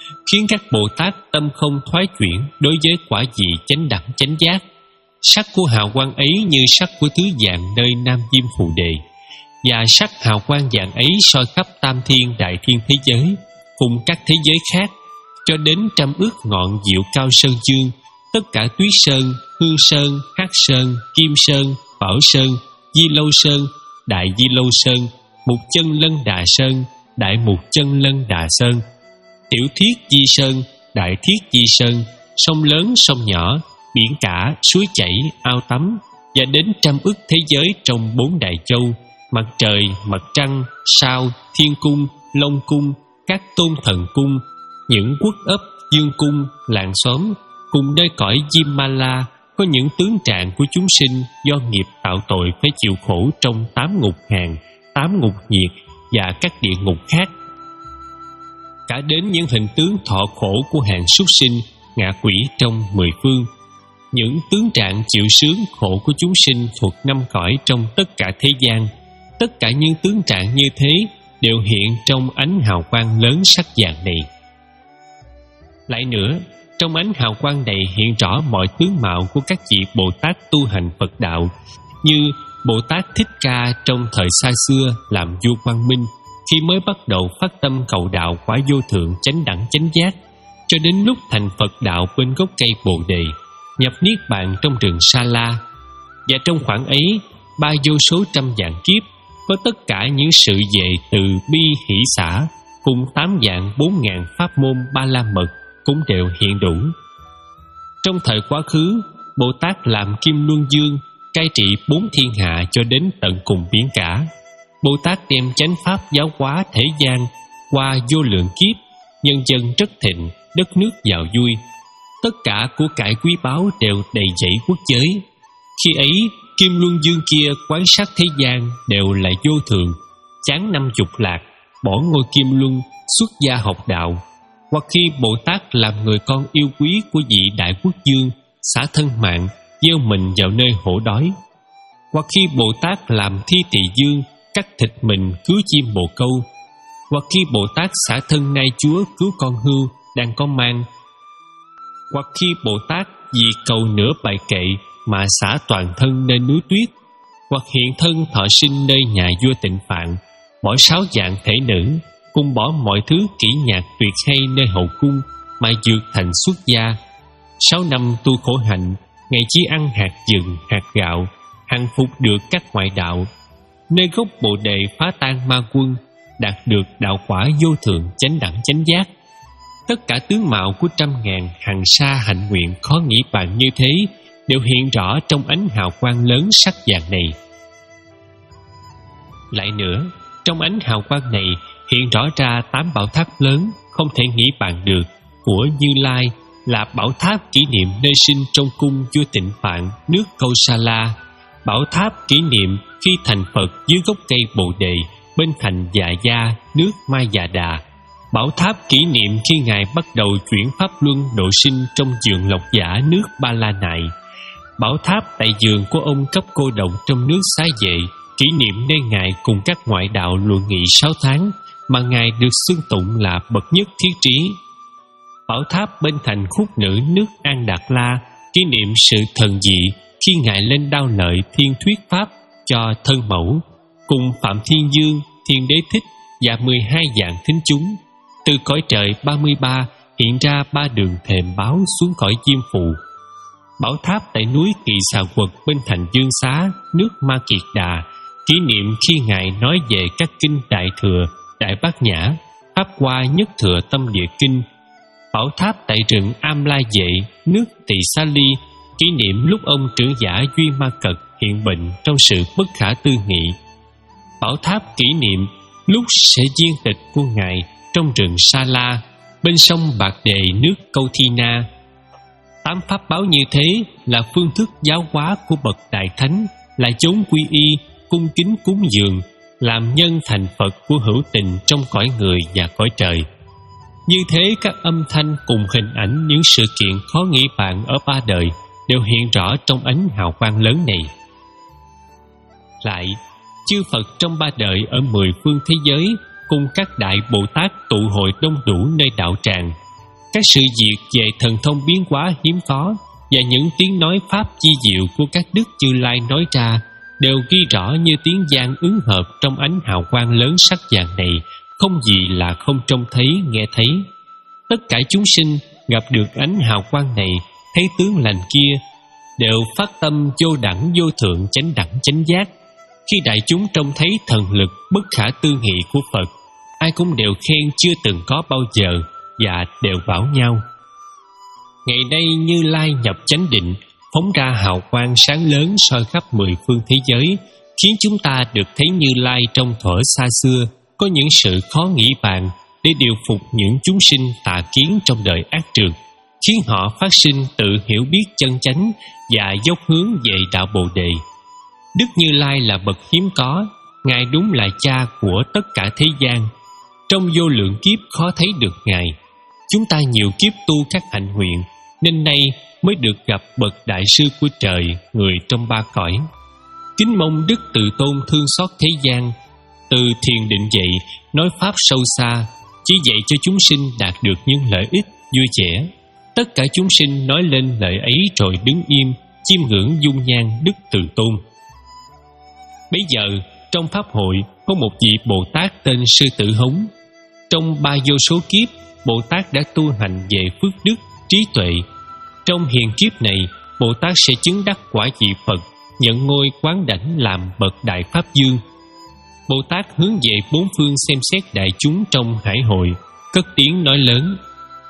khiến các Bồ Tát tâm không thoái chuyển đối với quả vị chánh đẳng chánh giác. Sắc của hào quang ấy như sắc của thứ vàng nơi Nam Diêm Phù Đề, và sắc hào quang vàng ấy soi khắp tam thiên đại thiên thế giới cùng các thế giới khác, cho đến trăm ước ngọn diệu cao sơn dương, tất cả Túy Sơn, Hương Sơn, Hắc Sơn, Kim Sơn, Bảo Sơn, Di Lâu Sơn, Đại Di Lâu Sơn, Mục Chân Lân Đà Sơn, Đại Mục Chân Lân Đà Sơn, Tiểu Thiết Di Sơn, Đại Thiết Di Sơn, sông lớn sông nhỏ, biển cả, suối chảy, ao tắm, và đến trăm ức thế giới trong bốn đại châu, mặt trời, mặt trăng, sao, thiên cung, long cung, các tôn thần cung, những quốc ấp, dương cung, làng xóm, cùng nơi cõi Diêm Ma La có những tướng trạng của chúng sinh do nghiệp tạo tội phải chịu khổ trong tám ngục hàng, tám ngục nhiệt và các địa ngục khác. Cả đến những hình tướng thọ khổ của hàng súc sinh, ngạ quỷ trong mười phương, những tướng trạng chịu sướng khổ của chúng sinh thuộc năm cõi trong tất cả thế gian. Tất cả những tướng trạng như thế đều hiện trong ánh hào quang lớn sắc vàng này. Lại nữa, trong ánh hào quang này hiện rõ mọi tướng mạo của các vị Bồ Tát tu hành Phật đạo, như Bồ Tát Thích Ca trong thời xa xưa làm vua Quang Minh, khi mới bắt đầu phát tâm cầu đạo quả vô thượng chánh đẳng chánh giác, cho đến lúc thành Phật đạo bên gốc cây Bồ Đề, nhập niết bàn trong rừng Sa La. Và trong khoảng ấy, ba vô số trăm vạn kiếp, có tất cả những sự về từ bi hỷ xả, cùng tám vạn bốn ngàn pháp môn ba la mật cũng đều hiện đủ. Trong thời quá khứ, Bồ Tát làm Kim Luân Dương, cai trị bốn thiên hạ cho đến tận cùng biển cả. Bồ Tát đem chánh pháp giáo hóa thế gian qua vô lượng kiếp, nhân dân rất thịnh, đất nước giàu vui. Tất cả của cải quý báu đều đầy dẫy quốc giới. Khi ấy, Kim Luân Dương kia quan sát thế gian đều là vô thường, chán năm chục lạc, bỏ ngôi Kim Luân, xuất gia học đạo. Hoặc khi Bồ Tát làm người con yêu quý của vị Đại Quốc Dương, xả thân mạng, gieo mình vào nơi hổ đói. Hoặc khi Bồ Tát làm Thi Tỳ Dương, cắt thịt mình cứu chim bồ câu. Hoặc khi Bồ Tát xả thân nai chúa cứu con hươu đang có mang. Hoặc khi Bồ Tát vì cầu nửa bài kệ mà xả toàn thân nơi núi tuyết. Hoặc hiện thân thọ sinh nơi nhà vua Tịnh Phạn, bỏ sáu dạng thể nữ, cùng bỏ mọi thứ kỹ nhạc tuyệt hay nơi hậu cung mà vượt thành xuất gia. Sáu năm tu khổ hạnh, ngày chỉ ăn hạt vừng, hạt gạo, hằng phục được các ngoại đạo. Nơi gốc Bồ Đề phá tan ma quân, đạt được đạo quả vô thượng chánh đẳng chánh giác. Tất cả tướng mạo của trăm ngàn hằng sa hạnh nguyện khó nghĩ bàn như thế đều hiện rõ trong ánh hào quang lớn sắc vàng này. Lại nữa, trong ánh hào quang này hiện rõ ra tám bảo tháp lớn không thể nghĩ bàn được của Như Lai, là bảo tháp kỷ niệm nơi sinh trong cung vua Tịnh Phạn nước Câu Sa La, bảo tháp kỷ niệm khi thành Phật dưới gốc cây Bồ Đề bên thành Dạ Gia nước Ma Già Đà, bảo tháp kỷ niệm khi Ngài bắt đầu chuyển pháp luân độ sinh trong vườn Lộc Giả nước Ba La Nại, bảo tháp tại vườn của ông cấp cô động trong nước Xá Vệ, kỷ niệm nơi Ngài cùng các ngoại đạo luận nghị sáu tháng mà Ngài được xưng tụng là bậc nhất thiết trí. Bảo tháp bên thành Khúc Nữ nước An Đạt La, kỷ niệm sự thần dị khi Ngài lên Đao Lợi thiên thuyết pháp cho thân mẫu, cùng Phạm Thiên Dương, Thiên Đế Thích và mười hai vạn thính chúng. Từ cõi trời ba mươi ba hiện ra ba đường thềm báo xuống cõi Diêm Phù. Bảo tháp tại núi Kỳ Xà Quật bên thành Dương Xá nước Ma Kiệt Đà, kỷ niệm khi Ngài nói về các kinh Đại Thừa, Đại Bát Nhã, Pháp Hoa Nhất Thừa Tâm Địa Kinh. Bảo tháp tại rừng Am La Vệ nước Tỳ Xá Ly, kỷ niệm lúc ông trưởng giả Duy Ma Cật hiện bệnh trong sự bất khả tư nghị. Bảo tháp kỷ niệm lúc sẽ viên tịch của Ngài trong rừng Sa La bên sông Bạc Đề nước Câu Thi Na. Tám pháp báo như thế là phương thức giáo hóa của bậc đại thánh, là chốn quy y, cung kính cúng dường, làm nhân thành Phật của hữu tình trong cõi người và cõi trời. Như thế các âm thanh cùng hình ảnh những sự kiện khó nghĩ bàn ở ba đời đều hiện rõ trong ánh hào quang lớn này. Lại, chư Phật trong ba đời ở mười phương thế giới cùng các đại Bồ Tát tụ hội đông đủ nơi đạo tràng, các sự việc về thần thông biến hóa hiếm có và những tiếng nói pháp chi diệu của các đức Như Lai nói ra đều ghi rõ như tiếng vang ứng hợp trong ánh hào quang lớn sắc vàng này, không gì là không trông thấy nghe thấy. Tất cả chúng sinh gặp được ánh hào quang này, thấy tướng lành kia, đều phát tâm vô đẳng vô thượng chánh đẳng chánh giác. Khi đại chúng trông thấy thần lực bất khả tư nghị của Phật, ai cũng đều khen chưa từng có bao giờ và đều bảo nhau: ngày nay Như Lai nhập chánh định, phóng ra hào quang sáng lớn soi khắp mười phương thế giới, khiến chúng ta được thấy Như Lai trong thuở xa xưa có những sự khó nghĩ bàn để điều phục những chúng sinh tà kiến trong đời ác trượt, khiến họ phát sinh tự hiểu biết chân chánh và dốc hướng về đạo Bồ Đề. Đức Như Lai là bậc hiếm có, Ngài đúng là cha của tất cả thế gian. Trong vô lượng kiếp khó thấy được Ngài. Chúng ta nhiều kiếp tu các hạnh nguyện, nên nay mới được gặp bậc đại sư của trời, người trong ba cõi. Kính mong Đức Từ Tôn thương xót thế gian, từ thiền định dậy nói pháp sâu xa, chỉ dạy cho chúng sinh đạt được những lợi ích vui vẻ. Tất cả chúng sinh nói lên lời ấy rồi đứng im, chiêm ngưỡng dung nhan Đức Từ Tôn. Bấy giờ trong pháp hội có một vị Bồ Tát tên Sư Tử Hống. Trong ba vô số kiếp, Bồ Tát đã tu hành về phước đức, trí tuệ. Trong hiền kiếp này, Bồ Tát sẽ chứng đắc quả vị Phật, nhận ngôi Quán Đảnh làm bậc Đại Pháp Dương. Bồ Tát hướng về bốn phương xem xét đại chúng trong hải hội, cất tiếng nói lớn: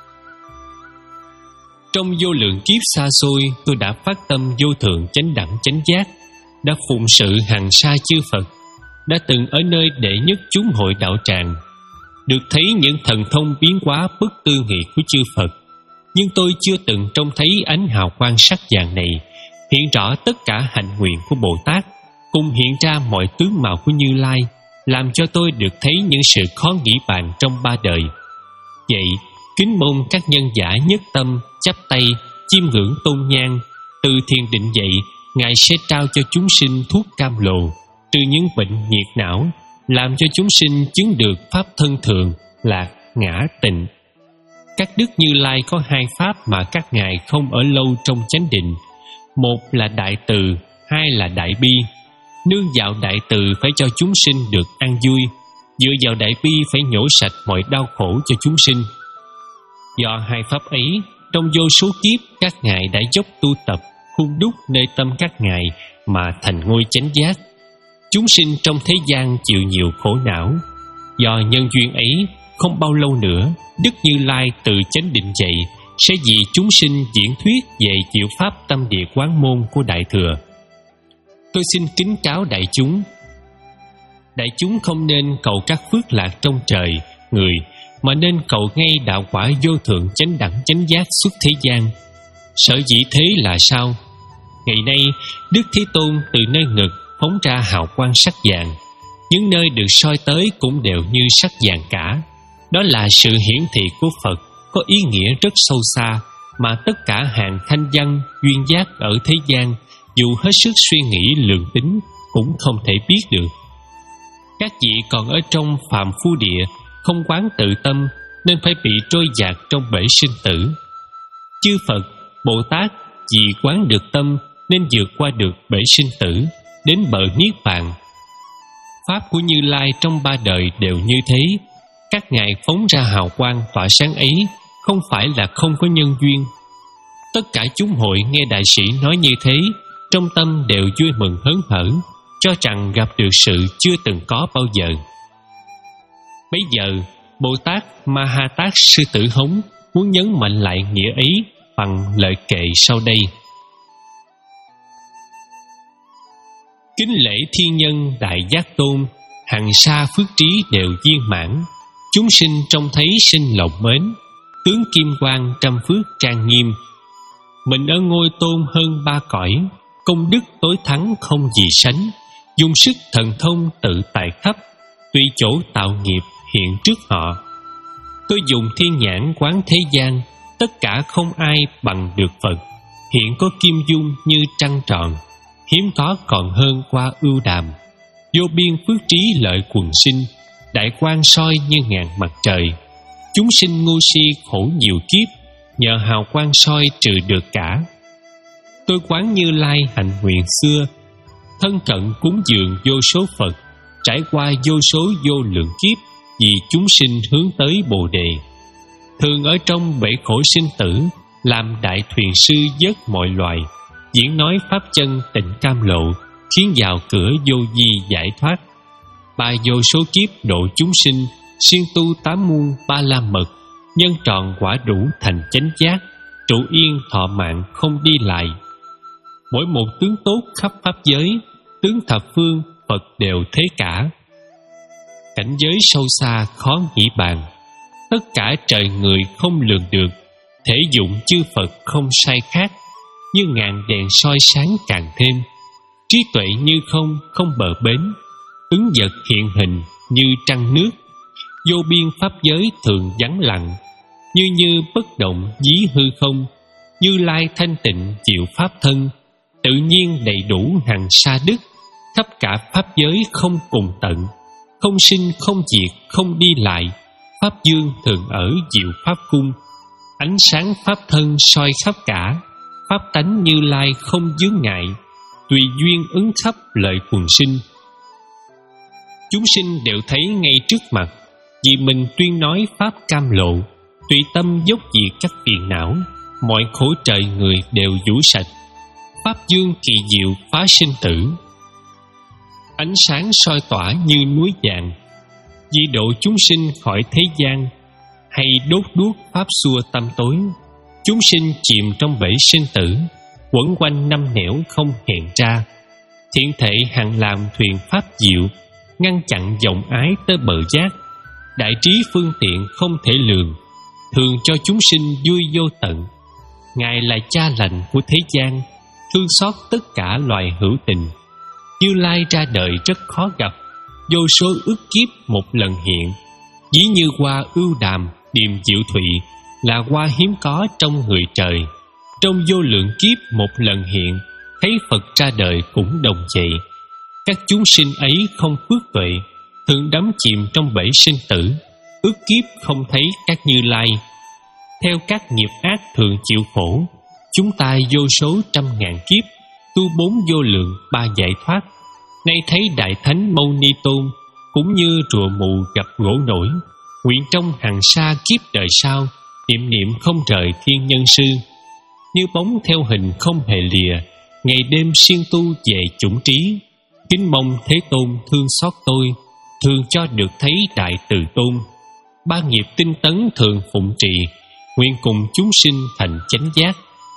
trong vô lượng kiếp xa xôi, tôi đã phát tâm vô thượng chánh đẳng chánh giác, đã phụng sự hằng sa chư Phật, đã từng ở nơi đệ nhất chúng hội đạo tràng, được thấy những thần thông biến hóa bất tư nghị của chư Phật. Nhưng tôi chưa từng trông thấy ánh hào quang sắc vàng này hiện rõ tất cả hạnh nguyện của Bồ Tát, cùng hiện ra mọi tướng mạo của Như Lai, làm cho tôi được thấy những sự khó nghĩ bàn trong ba đời. Vậy kính mong các nhân giả nhất tâm chắp tay chiêm ngưỡng tôn nhang. Từ thiền định dậy, Ngài sẽ trao cho chúng sinh thuốc cam lồ, trừ những bệnh nhiệt não, làm cho chúng sinh chứng được pháp thân thường, lạc, ngã, tịnh. Các đức Như Lai có hai pháp mà các ngài không ở lâu trong chánh định. Một là đại từ, hai là đại bi. Nương vào đại từ phải cho chúng sinh được an vui, dựa vào đại bi phải nhổ sạch mọi đau khổ cho chúng sinh. Do hai pháp ấy, trong vô số kiếp các ngài đã dốc tu tập, hun đúc nơi tâm các ngài mà thành ngôi chánh giác. Chúng sinh trong thế gian chịu nhiều khổ não. Do nhân duyên ấy, không bao lâu nữa, Đức Như Lai từ chánh định dậy sẽ vì chúng sinh diễn thuyết về diệu pháp tâm địa quán môn của Đại Thừa. Tôi xin kính cáo đại chúng: đại chúng không nên cầu các phước lạc trong trời, người, mà nên cầu ngay đạo quả vô thượng chánh đẳng chánh giác xuất thế gian. Sở dĩ thế là sao? Ngày nay, Đức Thế Tôn từ nơi ngực phóng ra hào quang sắc vàng, những nơi được soi tới cũng đều như sắc vàng cả. Đó là sự hiển thị của Phật, có ý nghĩa rất sâu xa mà tất cả hàng thanh văn, duyên giác ở thế gian, dù hết sức suy nghĩ lường tính, cũng không thể biết được. Các vị còn ở trong phàm phu địa, không quán tự tâm, nên phải bị trôi dạt trong bể sinh tử. Chư Phật, Bồ Tát vì quán được tâm nên vượt qua được bể sinh tử, đến bờ niết bàn. Pháp của Như Lai trong ba đời đều như thế. Các ngài phóng ra hào quang tỏa sáng ấy không phải là không có nhân duyên. Tất cả chúng hội nghe đại sĩ nói như thế, trong tâm đều vui mừng hớn hở, cho rằng gặp được sự chưa từng có bao giờ. Bấy giờ, Bồ Tát Ma Ha Tát Sư Tử Hống muốn nhấn mạnh lại nghĩa ấy bằng lời kệ sau đây: kính lễ thiên nhân đại giác tôn, hằng sa phước trí đều viên mãn. Chúng sinh trông thấy sinh lòng mến, tướng kim quang trăm phước trang nghiêm. Mình ở ngôi tôn hơn ba cõi, công đức tối thắng không gì sánh. Dùng sức thần thông tự tại khắp, tùy chỗ tạo nghiệp hiện trước họ. Tôi dùng thiên nhãn quán thế gian, tất cả không ai bằng được Phật. Hiện có kim dung như trăng tròn, hiếm có còn hơn qua ưu đàm. Vô biên phước trí lợi quần sinh, đại quang soi như ngàn mặt trời. Chúng sinh ngu si khổ nhiều kiếp, nhờ hào quang soi trừ được cả. Tôi quán Như Lai hạnh nguyện xưa, thân cận cúng dường vô số Phật, trải qua vô số vô lượng kiếp, vì chúng sinh hướng tới Bồ Đề. Thường ở trong bể khổ sinh tử, làm đại thuyền sư vớt mọi loài, diễn nói pháp chân tịnh cam lộ, khiến vào cửa vô vi giải thoát. Ba vô số kiếp độ chúng sinh, siêng tu tám muôn ba la mật, nhân tròn quả đủ thành chánh giác, trụ yên thọ mạng không đi lại. Mỗi một tướng tốt khắp pháp giới, tướng thập phương Phật đều thế cả. Cảnh giới sâu xa khó nghĩ bàn, tất cả trời người không lường được, thể dụng chư Phật không sai khác, như ngàn đèn soi sáng càng thêm. Trí tuệ như không, không bờ bến, ứng vật hiện hình như trăng nước. Vô biên pháp giới thường vắng lặng, như như bất động dí hư không. Như Lai thanh tịnh chịu pháp thân, tự nhiên đầy đủ hằng sa đức. Khắp cả pháp giới không cùng tận, không sinh không diệt không đi lại. Pháp dương thường ở diệu pháp cung, ánh sáng pháp thân soi khắp cả. Pháp tánh Như Lai không chướng ngại, tùy duyên ứng khắp lợi quần sinh. Chúng sinh đều thấy ngay trước mặt, vì mình tuyên nói pháp cam lộ. Tùy tâm dốc diệt các phiền não, mọi khổ trời người đều vũ sạch. Pháp dương kỳ diệu phá sinh tử, ánh sáng soi tỏa như núi vàng, vì độ chúng sinh khỏi thế gian. Hay đốt đuốc pháp xua tâm tối, chúng sinh chìm trong bể sinh tử, quẩn quanh năm nẻo không hẹn ra. Thiện thể hằng làm thuyền pháp diệu, ngăn chặn dòng ái tới bờ giác. Đại trí phương tiện không thể lường, thường cho chúng sinh vui vô tận. Ngài là cha lành của thế gian, thương xót tất cả loài hữu tình. Như Lai ra đời rất khó gặp, vô số ức kiếp một lần hiện. Ví như hoa ưu đàm điềm diệu thụy, là hoa hiếm có trong người trời. Trong vô lượng kiếp một lần hiện, thấy Phật ra đời cũng đồng vậy. Các chúng sinh ấy không phước tuệ, thường đắm chìm trong bể sinh tử, ức kiếp không thấy các Như Lai. Theo các nghiệp ác thường chịu khổ, chúng ta vô số trăm ngàn kiếp, tu bốn vô lượng ba giải thoát. Nay thấy Đại Thánh Mâu Ni Tôn, cũng như rùa mù gặp gỗ nổi. Nguyện trong hàng sa kiếp đời sau, niệm niệm không rời thiên nhân sư. Như bóng theo hình không hề lìa, ngày đêm siêng tu về chủng trí. Kính mong Thế Tôn thương xót tôi, thường cho được thấy Đại Từ Tôn. Ba nghiệp tinh tấn thường phụng trì, nguyện cùng chúng sinh thành chánh giác.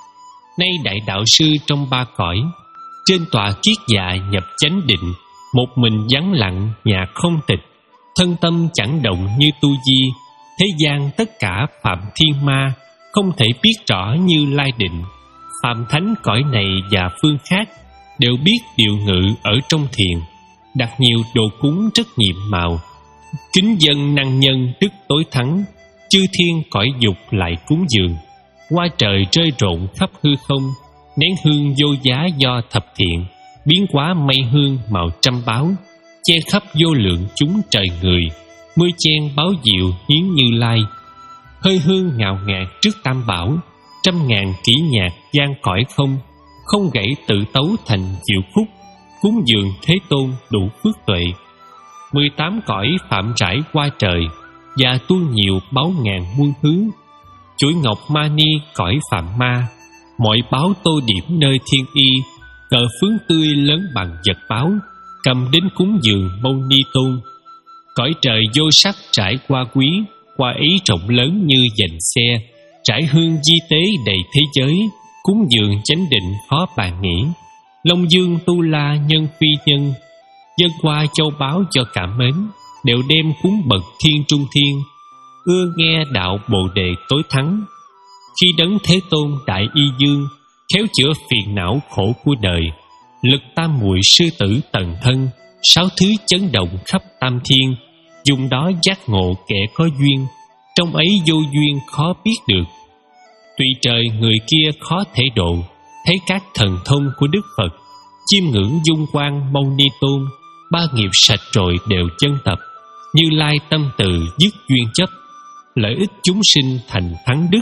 Nay Đại Đạo Sư trong ba cõi, trên tọa kiết dạ nhập chánh định. Một mình vắng lặng nhà không tịch, thân tâm chẳng động như tu di. Thế gian tất cả phạm thiên ma, không thể biết rõ Như Lai định. Phạm thánh cõi này và phương khác, đều biết điều ngự ở trong thiền. Đặt nhiều đồ cúng rất nhiệm màu, kính dân năng nhân đức tối thắng. Chư thiên cõi dục lại cúng dường, hoa trời rơi rộn khắp hư không. Nén hương vô giá do thập thiện, biến hóa mây hương màu trăm báo. Che khắp vô lượng chúng trời người, mưa chen báo diệu hiến Như Lai. Hơi hương ngào ngạt trước tam bảo, trăm ngàn kỹ nhạc gian cõi không. Không gãy tự tấu thành diệu khúc, cúng dường Thế Tôn đủ phước tuệ. Mười tám cõi phạm rải qua trời, và tuôn nhiều báo ngàn muôn thứ. Chuỗi ngọc ma ni cõi phạm ma, mọi báo tô điểm nơi thiên y. Cờ phướng tươi lớn bằng vật báo, cầm đến cúng dường Mâu Ni Tôn. Cõi trời vô sắc trải qua quý, qua ý rộng lớn như dành xe. Trải hương di tế đầy thế giới, cúng dường chánh định khó bàn nghĩ. Long Dương Tu La nhân phi nhân, dân qua châu báu cho cảm mến. Đều đem cúng bậc thiên trung thiên, ưa nghe đạo Bồ Đề tối thắng. Khi đấng Thế Tôn đại y dương, khéo chữa phiền não khổ của đời. Lực tam muội sư tử tần thân, sáu thứ chấn động khắp tam thiên. Dùng đó giác ngộ kẻ có duyên, trong ấy vô duyên khó biết được. Tùy trời người kia khó thể độ, thấy các thần thông của Đức Phật. Chiêm ngưỡng dung quang Mâu Ni Tôn, ba nghiệp sạch rồi đều chân tập. Như Lai tâm từ dứt duyên chấp, lợi ích chúng sinh thành thắng đức.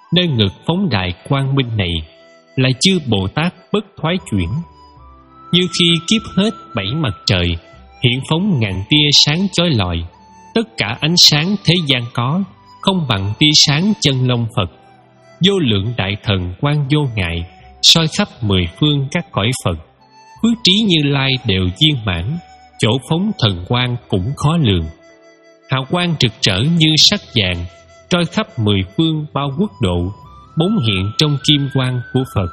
nơi ngực phóng đại quang minh này là chư Bồ Tát bất thoái chuyển. Như khi kiếp hết bảy mặt trời, hiện phóng ngàn tia sáng chói lọi, tất cả ánh sáng thế gian có, không bằng tia sáng chân long Phật. Vô lượng đại thần quang vô ngại, soi khắp mười phương các cõi Phật. Phước trí Như Lai đều viên mãn, chỗ phóng thần quang cũng khó lường. Hào quang rực rỡ như sắc vàng, trôi khắp mười phương bao quốc độ, bóng hiện trong kim quang của Phật.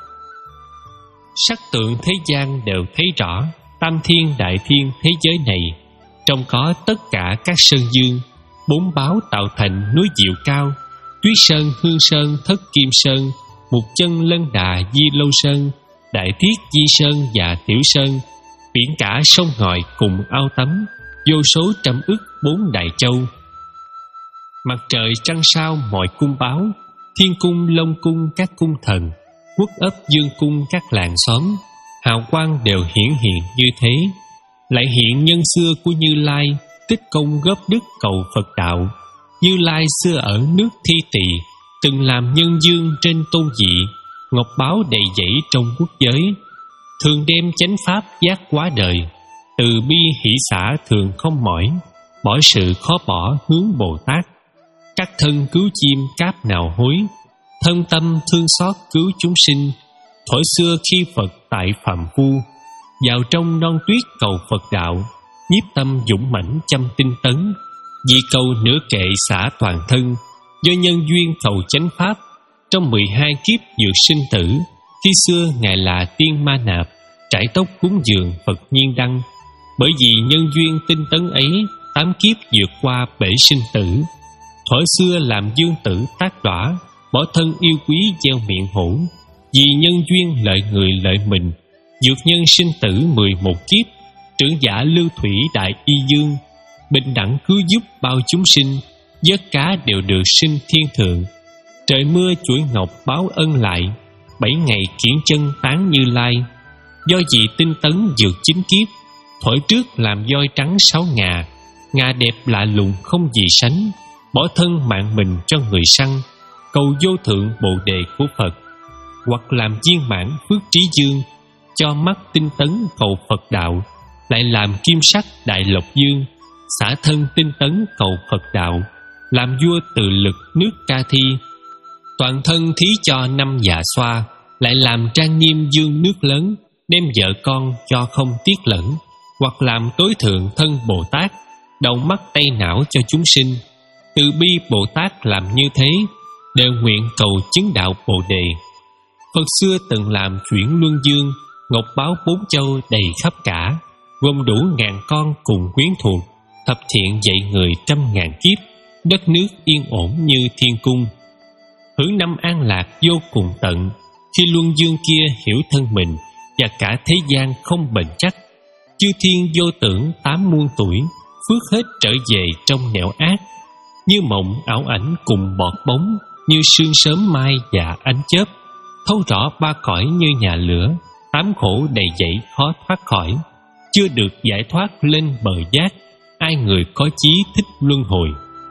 Sắc tượng thế gian đều thấy rõ, tam thiên đại thiên thế giới này, trong có tất cả các sơn dương, bốn báo tạo thành núi Diệu Cao, Tuyết Sơn, Hương Sơn, Thất Kim Sơn, Mục Chân, Lân Đà, Di Lâu Sơn, Đại Tiết, Di Sơn và Tiểu Sơn, biển cả sông ngòi cùng ao tắm, vô số trăm ức bốn đại châu. Mặt trời trăng sao mọi cung báo, thiên cung, long cung các cung thần, quốc ấp dương cung các làng xóm, hào quang đều hiển hiện như thế. Lại hiện nhân xưa của Như Lai, tích công góp đức cầu Phật đạo. Như Lai xưa ở nước Thi Tỳ, từng làm nhân dương trên tôn vị, ngọc báo đầy dẫy trong quốc giới, thường đem chánh pháp giác quá đời, từ bi hỷ xả thường không mỏi, bỏ sự khó bỏ hướng Bồ Tát. Các thân cứu chim cáp nào hối, thân tâm thương xót cứu chúng sinh. Thuở xưa khi Phật tại phàm phu, vào trong non tuyết cầu Phật đạo, nhiếp tâm dũng mãnh chăm tinh tấn, vì cầu nửa kệ xả toàn thân. Do nhân duyên cầu chánh pháp, trong mười hai kiếp vượt sinh tử. Khi xưa Ngài là Tiên Ma Nạp, trải tóc cúng dường Phật Nhiên Đăng. Bởi vì nhân duyên tinh tấn ấy, tám kiếp vượt qua bể sinh tử. Thuở xưa làm dương tử tác đỏa, bỏ thân yêu quý gieo miệng hổ. Vì nhân duyên lợi người lợi mình, vượt nhân sinh tử mười một kiếp. Trưởng giả Lưu Thủy Đại Y Dương, bình đẳng cứu giúp bao chúng sinh, vớt cá đều được sinh thiên thượng. Trời mưa chuỗi ngọc báo ân lại, bảy ngày kiển chân tán Như Lai. Do vì tinh tấn vượt chín kiếp, thổi trước làm voi trắng sáu ngà, ngà đẹp lạ lùng không gì sánh, bỏ thân mạng mình cho người săn, cầu vô thượng bồ đề của Phật. Hoặc làm viên mãn phước trí dương, cho mắt tinh tấn cầu Phật đạo, lại làm kim sắc đại lộc dương, xả thân tinh tấn cầu Phật đạo, làm vua tự lực nước Ca Thi. Toàn thân thí cho năm dạ xoa, lại làm trang nghiêm dương nước lớn, đem vợ con cho không tiếc lẫn. Hoặc làm tối thượng thân Bồ Tát, đầu mắt tay não cho chúng sinh. Từ bi Bồ Tát làm như thế, đều nguyện cầu chứng đạo Bồ đề. Phật xưa từng làm chuyển luân dương, ngọc báo bốn châu đầy khắp cả, gồm đủ ngàn con cùng quyến thuộc, thập thiện dạy người trăm ngàn kiếp, đất nước yên ổn như thiên cung. Hưởng năm an lạc vô cùng tận, khi luân dương kia hiểu thân mình, và cả thế gian không bền chắc. Chư thiên vô tưởng tám muôn tuổi, phước hết trở về trong nẻo ác. Như mộng ảo ảnh cùng bọt bóng, như sương sớm mai và ánh chớp. Thấu rõ ba cõi như nhà lửa, tám khổ đầy dẫy khó thoát khỏi. Chưa được giải thoát lên bờ giác, ai người có chí thích luân hồi.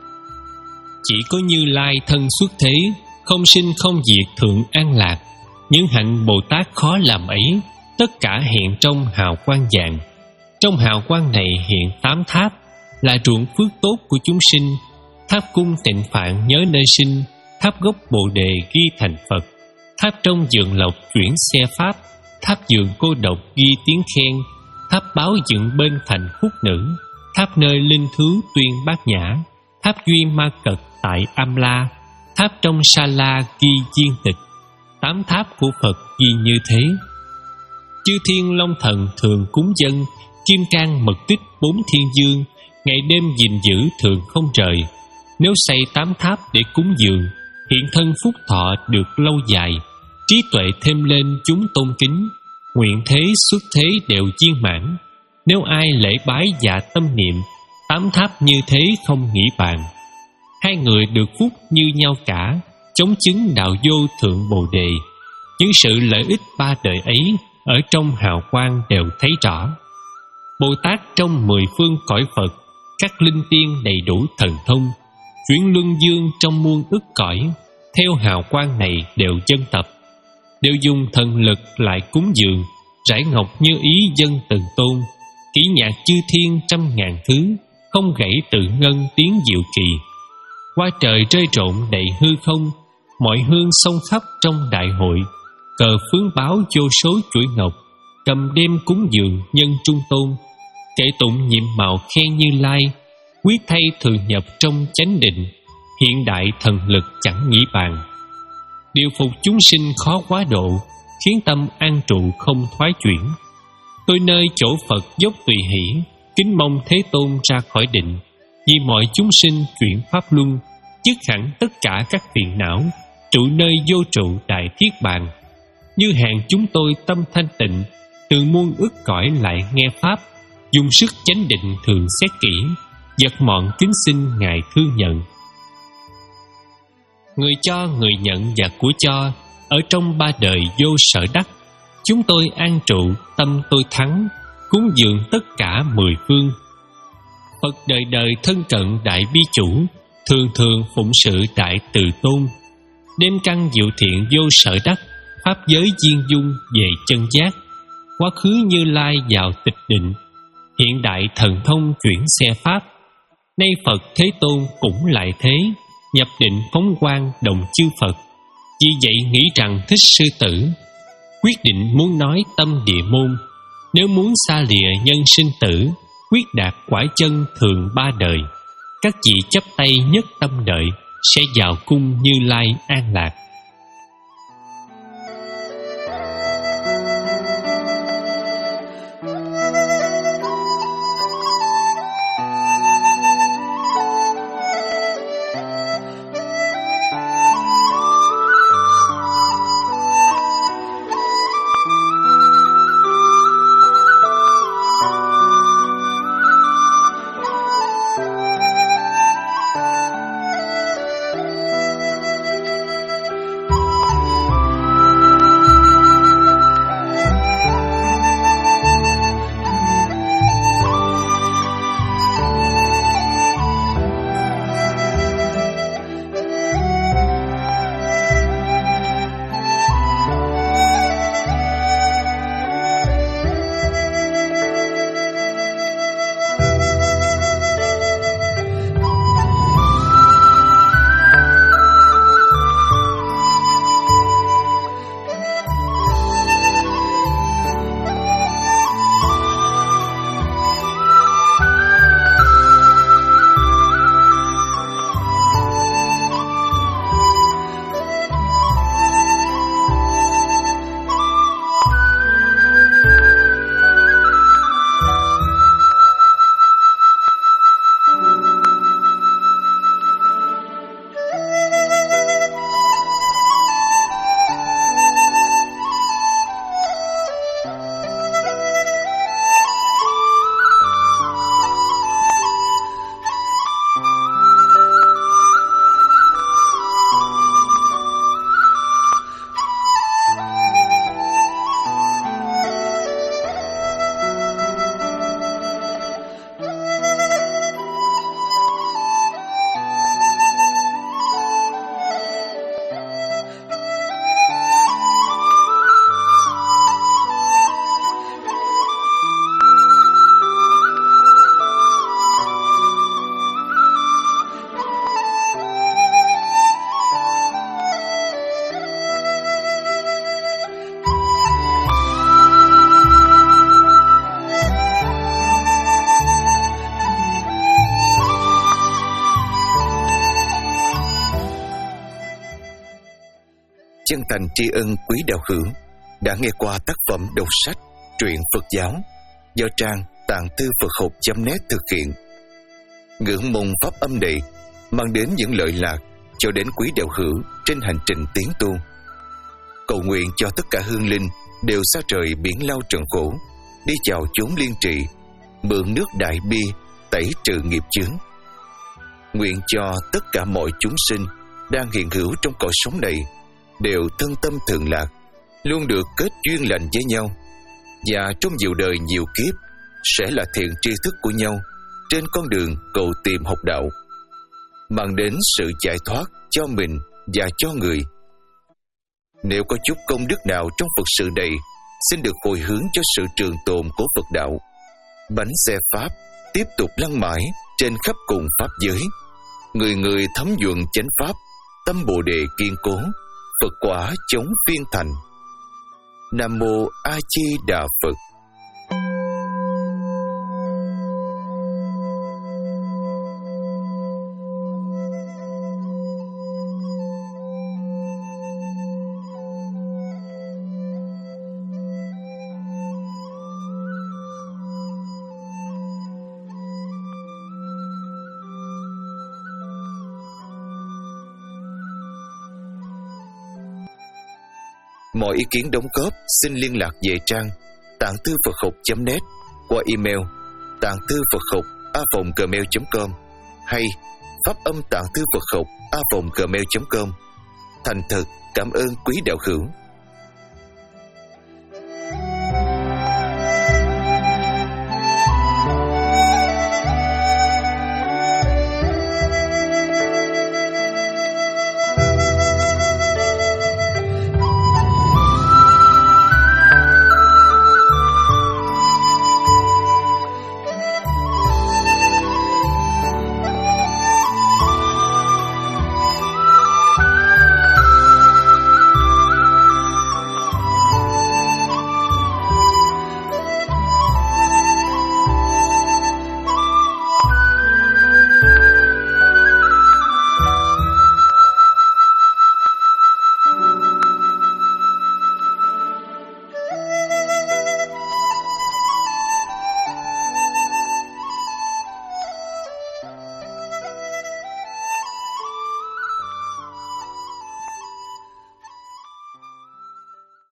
Chỉ có Như Lai thân xuất thế, không sinh không diệt thượng an lạc. Những hạnh Bồ Tát khó làm ấy, tất cả hiện trong hào quang vàng. Trong hào quang này hiện tám tháp, là ruộng phước tốt của chúng sinh. Tháp cung tịnh phạn nhớ nơi sinh, tháp gốc Bồ đề ghi thành Phật. Tháp trong vườn lộc chuyển xe pháp, tháp vườn cô độc ghi tiếng khen. Tháp báo dựng bên thành khúc nữ, tháp nơi linh thú tuyên bát nhã. Tháp duy ma cật tại Am La, tháp trong Sa La ghi viên tịch. Tám tháp của Phật ghi như thế. Chư thiên long thần thường cúng dân, kim cang mật tích bốn thiên dương, ngày đêm gìn giữ thường không rời. Nếu xây tám tháp để cúng dường, hiện thân phúc thọ được lâu dài, trí tuệ thêm lên chúng tôn kính, nguyện thế xuất thế đều viên mãn. Nếu ai lễ bái và tâm niệm, tám tháp như thế không nghĩ bàn. Hai người được phúc như nhau cả, chống chứng đạo vô thượng bồ đề. Những sự lợi ích ba đời ấy, ở trong hào quang đều thấy rõ. Bồ Tát trong mười phương cõi Phật, các linh tiên đầy đủ thần thông, chuyển luân dương trong muôn ức cõi, theo hào quang này đều dân tập, đều dùng thần lực lại cúng dường, rải ngọc như ý dân từng tôn, kỹ nhạc chư thiên trăm ngàn thứ, không gãy tự ngân tiếng diệu kỳ. Qua trời rơi rộn đầy hư không, mọi hương sông khắp trong đại hội, cờ phướng báo vô số chuỗi ngọc, cầm đêm cúng dường nhân trung tôn, kệ tụng nhiệm màu khen Như Lai, quyết thay thường nhập trong chánh định, hiện đại thần lực chẳng nghĩ bàn. Điều phục chúng sinh khó quá độ, khiến tâm an trụ không thoái chuyển. Tôi nơi chỗ Phật dốc tùy hỷ, kính mong Thế Tôn ra khỏi định, vì mọi chúng sinh chuyển pháp luân, dứt hẳn tất cả các phiền não, trụ nơi vô trụ đại thiết bàn. Như hàng chúng tôi tâm thanh tịnh, từ muôn ức cõi lại nghe pháp, dùng sức chánh định thường xét kỹ, vật mọn kính xin ngài thương nhận. Người cho, người nhận và của cho, ở trong ba đời vô sở đắc, chúng tôi an trụ tâm tôi thắng, cúng dường tất cả mười phương. Phật đời đời thân cận đại bi chủ, thường thường phụng sự đại từ tôn, đêm căn diệu thiện vô sở đắc, pháp giới viên dung về chân giác. Quá khứ Như Lai vào tịch định, hiện đại thần thông chuyển xe pháp. Nay Phật Thế Tôn cũng lại thế, nhập định phóng quang đồng chư Phật. Vì vậy nghĩ rằng Thích Sư Tử quyết định muốn nói tâm địa môn, nếu muốn xa lìa nhân sinh tử, quyết đạt quả chân thường ba đời. Các vị chắp tay nhất tâm đợi, sẽ vào cung Như Lai an lạc. Chân thành tri ân quý đạo hữu đã nghe qua tác phẩm đọc sách truyện Phật giáo do trang tạng thư Phật học chấm net thực hiện. Ngưỡng mong pháp âm này mang đến những lợi lạc cho đến quý đạo hữu trên hành trình tiến tu. Cầu nguyện cho tất cả hương linh đều xa trời biển lao trần khổ, đi chào chốn liên trị, mượn nước đại bi tẩy trừ nghiệp chướng. Nguyện cho tất cả mọi chúng sinh đang hiện hữu trong cõi sống này đều thân tâm thường lạc, luôn được kết duyên lành với nhau, và trong nhiều đời nhiều kiếp sẽ là thiện tri thức của nhau trên con đường cầu tìm học đạo, mang đến sự giải thoát cho mình và cho người. Nếu có chút công đức nào trong Phật sự này, xin được hồi hướng cho sự trường tồn của Phật đạo. Bánh xe Pháp tiếp tục lăn mãi trên khắp cùng Pháp giới. Người người thấm nhuận chánh Pháp, tâm Bồ Đề kiên cố, Phật quả chống phiên thành. Nam Mô A Di Đà Phật. Mọi ý kiến đóng góp xin liên lạc về trang tạng thư Phật học chấm net qua email tạng thư Phật học a còng gmail chấm com hay pháp âm tạng thư Phật học a còng gmail chấm com. Thành thật cảm ơn quý đạo hữu.